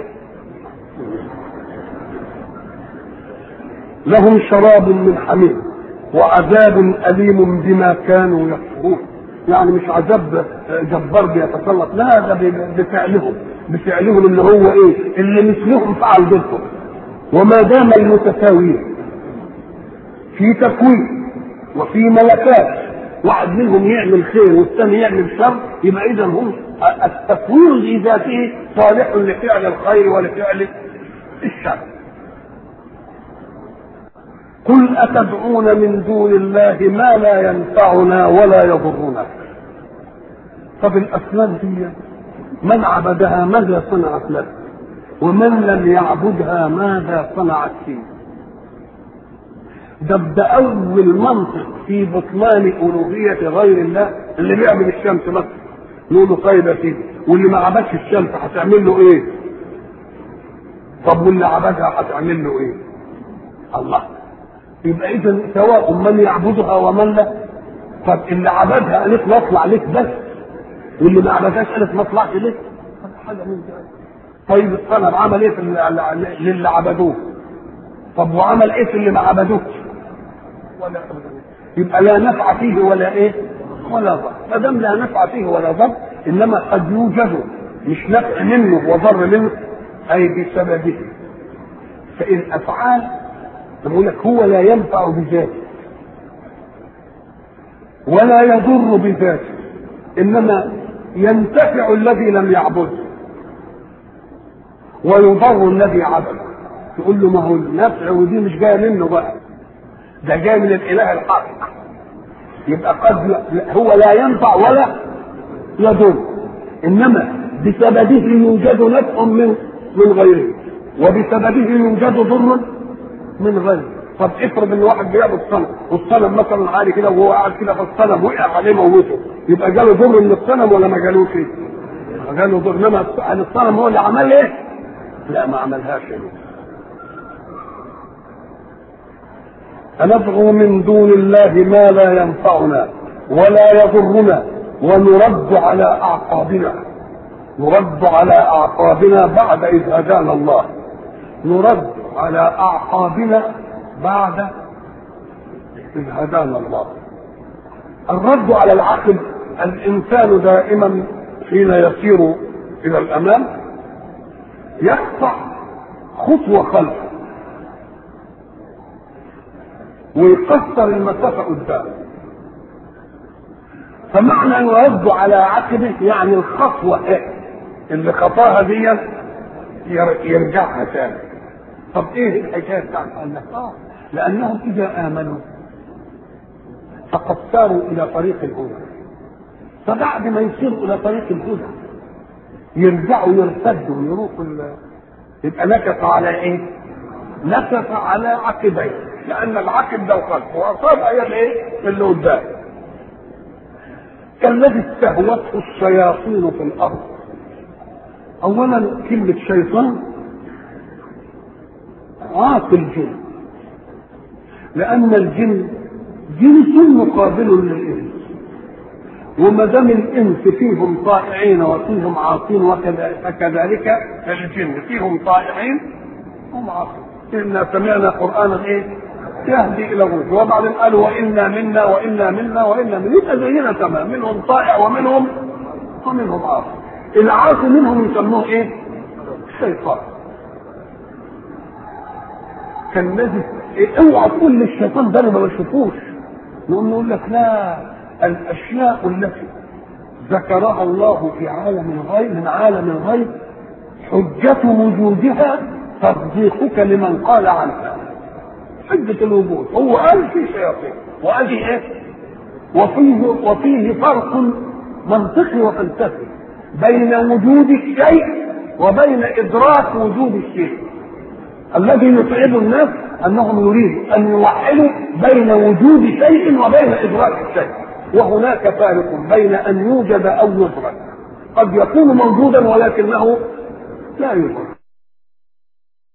لهم شراب من حميم وعذاب اليم بما كانوا يكفرون. يعني مش عذاب جبار بيتسلط، لا ده بفعلهم اللي هو ايه؟ اللي مثلهم فعل ضدهم. وما دام المتساويين في تكوين وفي ملكات، واحد منهم يعمل خير والثاني يعمل شر، يبقى اذا هم التكوين لذاته صالح لفعل الخير ولفعل الشر. قل أتدعون من دون الله ما لا ينفعنا ولا يضرنا. طب الأصنام دي من عبدها ماذا صنعت له؟ ومن لم يعبدها ماذا صنعت فيه؟ ده أول منطق في بطلان ألوهية غير الله اللي بيعبد الشمس بس. نقول له طيب يا سيدي، واللي ما عبدش الشمس هتعمل له ايه؟ طب واللي عبدها هتعمل له ايه؟ الله. يبقى اذا سواء من يعبدها ومن لا. طب اللي عبدها قالت نطلع لك بس، واللي ما عبدهاش قالت ما اطلعش لك. حاجه من ده. طيب الصنم عمل ايه في اللي عبدوه؟ طب وعمل ايه في اللي ما عبدوش؟ ولا يبقى لا نفع فيه ولا ايه؟ ولا ضر. ما دام لا نفع فيه ولا ضر، انما قد يوجد مش نفع منه وضر منه اي بسببه. فالافعال بقول لك هو لا ينفع بذاته ولا يضر بذاته، انما ينتفع الذي لم يعبده ويضر الذي عبده. تقول له ما هو النفع ودي مش جايه منه بقى، ده جاي من الاله الحق. يبقى قد هو لا ينفع ولا يضر، انما بسببه يوجد نفع من غيره، وبسببه يوجد ضر من غيره. طب افرض ان واحد بيعبد صنم، والصنم مثلا عالي كده وهو قاعد كده في الصنم وقع عليه موته، يبقى جاله ضر من الصنم ولا ما جالوش؟ جاله ضر. انما الصنم هو اللي عمل ايه؟ لا ما عملهاش. فندعو من دون الله ما لا ينفعنا ولا يضرنا ونرد على أعقابنا بعد إذ هدانا الله. نرد على أعقابنا بعد إذ هدانا الله. الرد على العقل، الإنسان دائما حين يسير إلى الأمام يقطع خطوة خلفه ويكسر المسافة قدامه. فمعنى يرد على عقبه يعني الخطوة اللي خطاها دي يرجعها تاني. طب ايه الحكاية بتاعت الله؟ لأنهم إذا آمنوا فقد ساروا إلى طريق الهدى، فبعد ما يسيروا إلى طريق الهدى يرجعوا يرتدوا ويروحوا يبقى نكف على ايه؟ نكف على عقبيه، لأن العقب ده الخلف وأصاب أيام ايه؟ اللي قدام. كالذي استهوته الشياطين في الأرض. أولا كلمة شيطان عاقل الجن، لأن الجن جنس مقابل للإنس، وما دام الإنس فيهم طائعين وفيهم عاصين فكذلك الجن فيهم طائعين هم عاصين. إنا سمعنا قرآنا إيه؟ يهدي إلى الرشد. وبعدين قالوا وإنا منا وإنا منا وإنا منا، يبقى زينا تمام، منهم طائع ومنهم عاصي. العاصي منهم يسموه إيه؟ الشيطان. كان لازم اوعى تقول للشيطان ده انا ما بشوفوش، نقول لك لا، الاشياء التي ذكرها الله في عالم الغيب من عالم الغيب حجة وجودها تصديقك لمن قال عنها. حجة الوجود هو قال في شياطين وقال ايه؟ وفيه فرق منطقي وفلسفي بين وجود الشيء وبين إدراك وجود الشيء. الذي يصعب الناس انهم يريدوا ان يوحدوا بين وجود شيء وبين ادراك الشيء، وهناك فارق بين ان يوجد او يدرك. قد يكون موجودا ولكنه لا يدرك.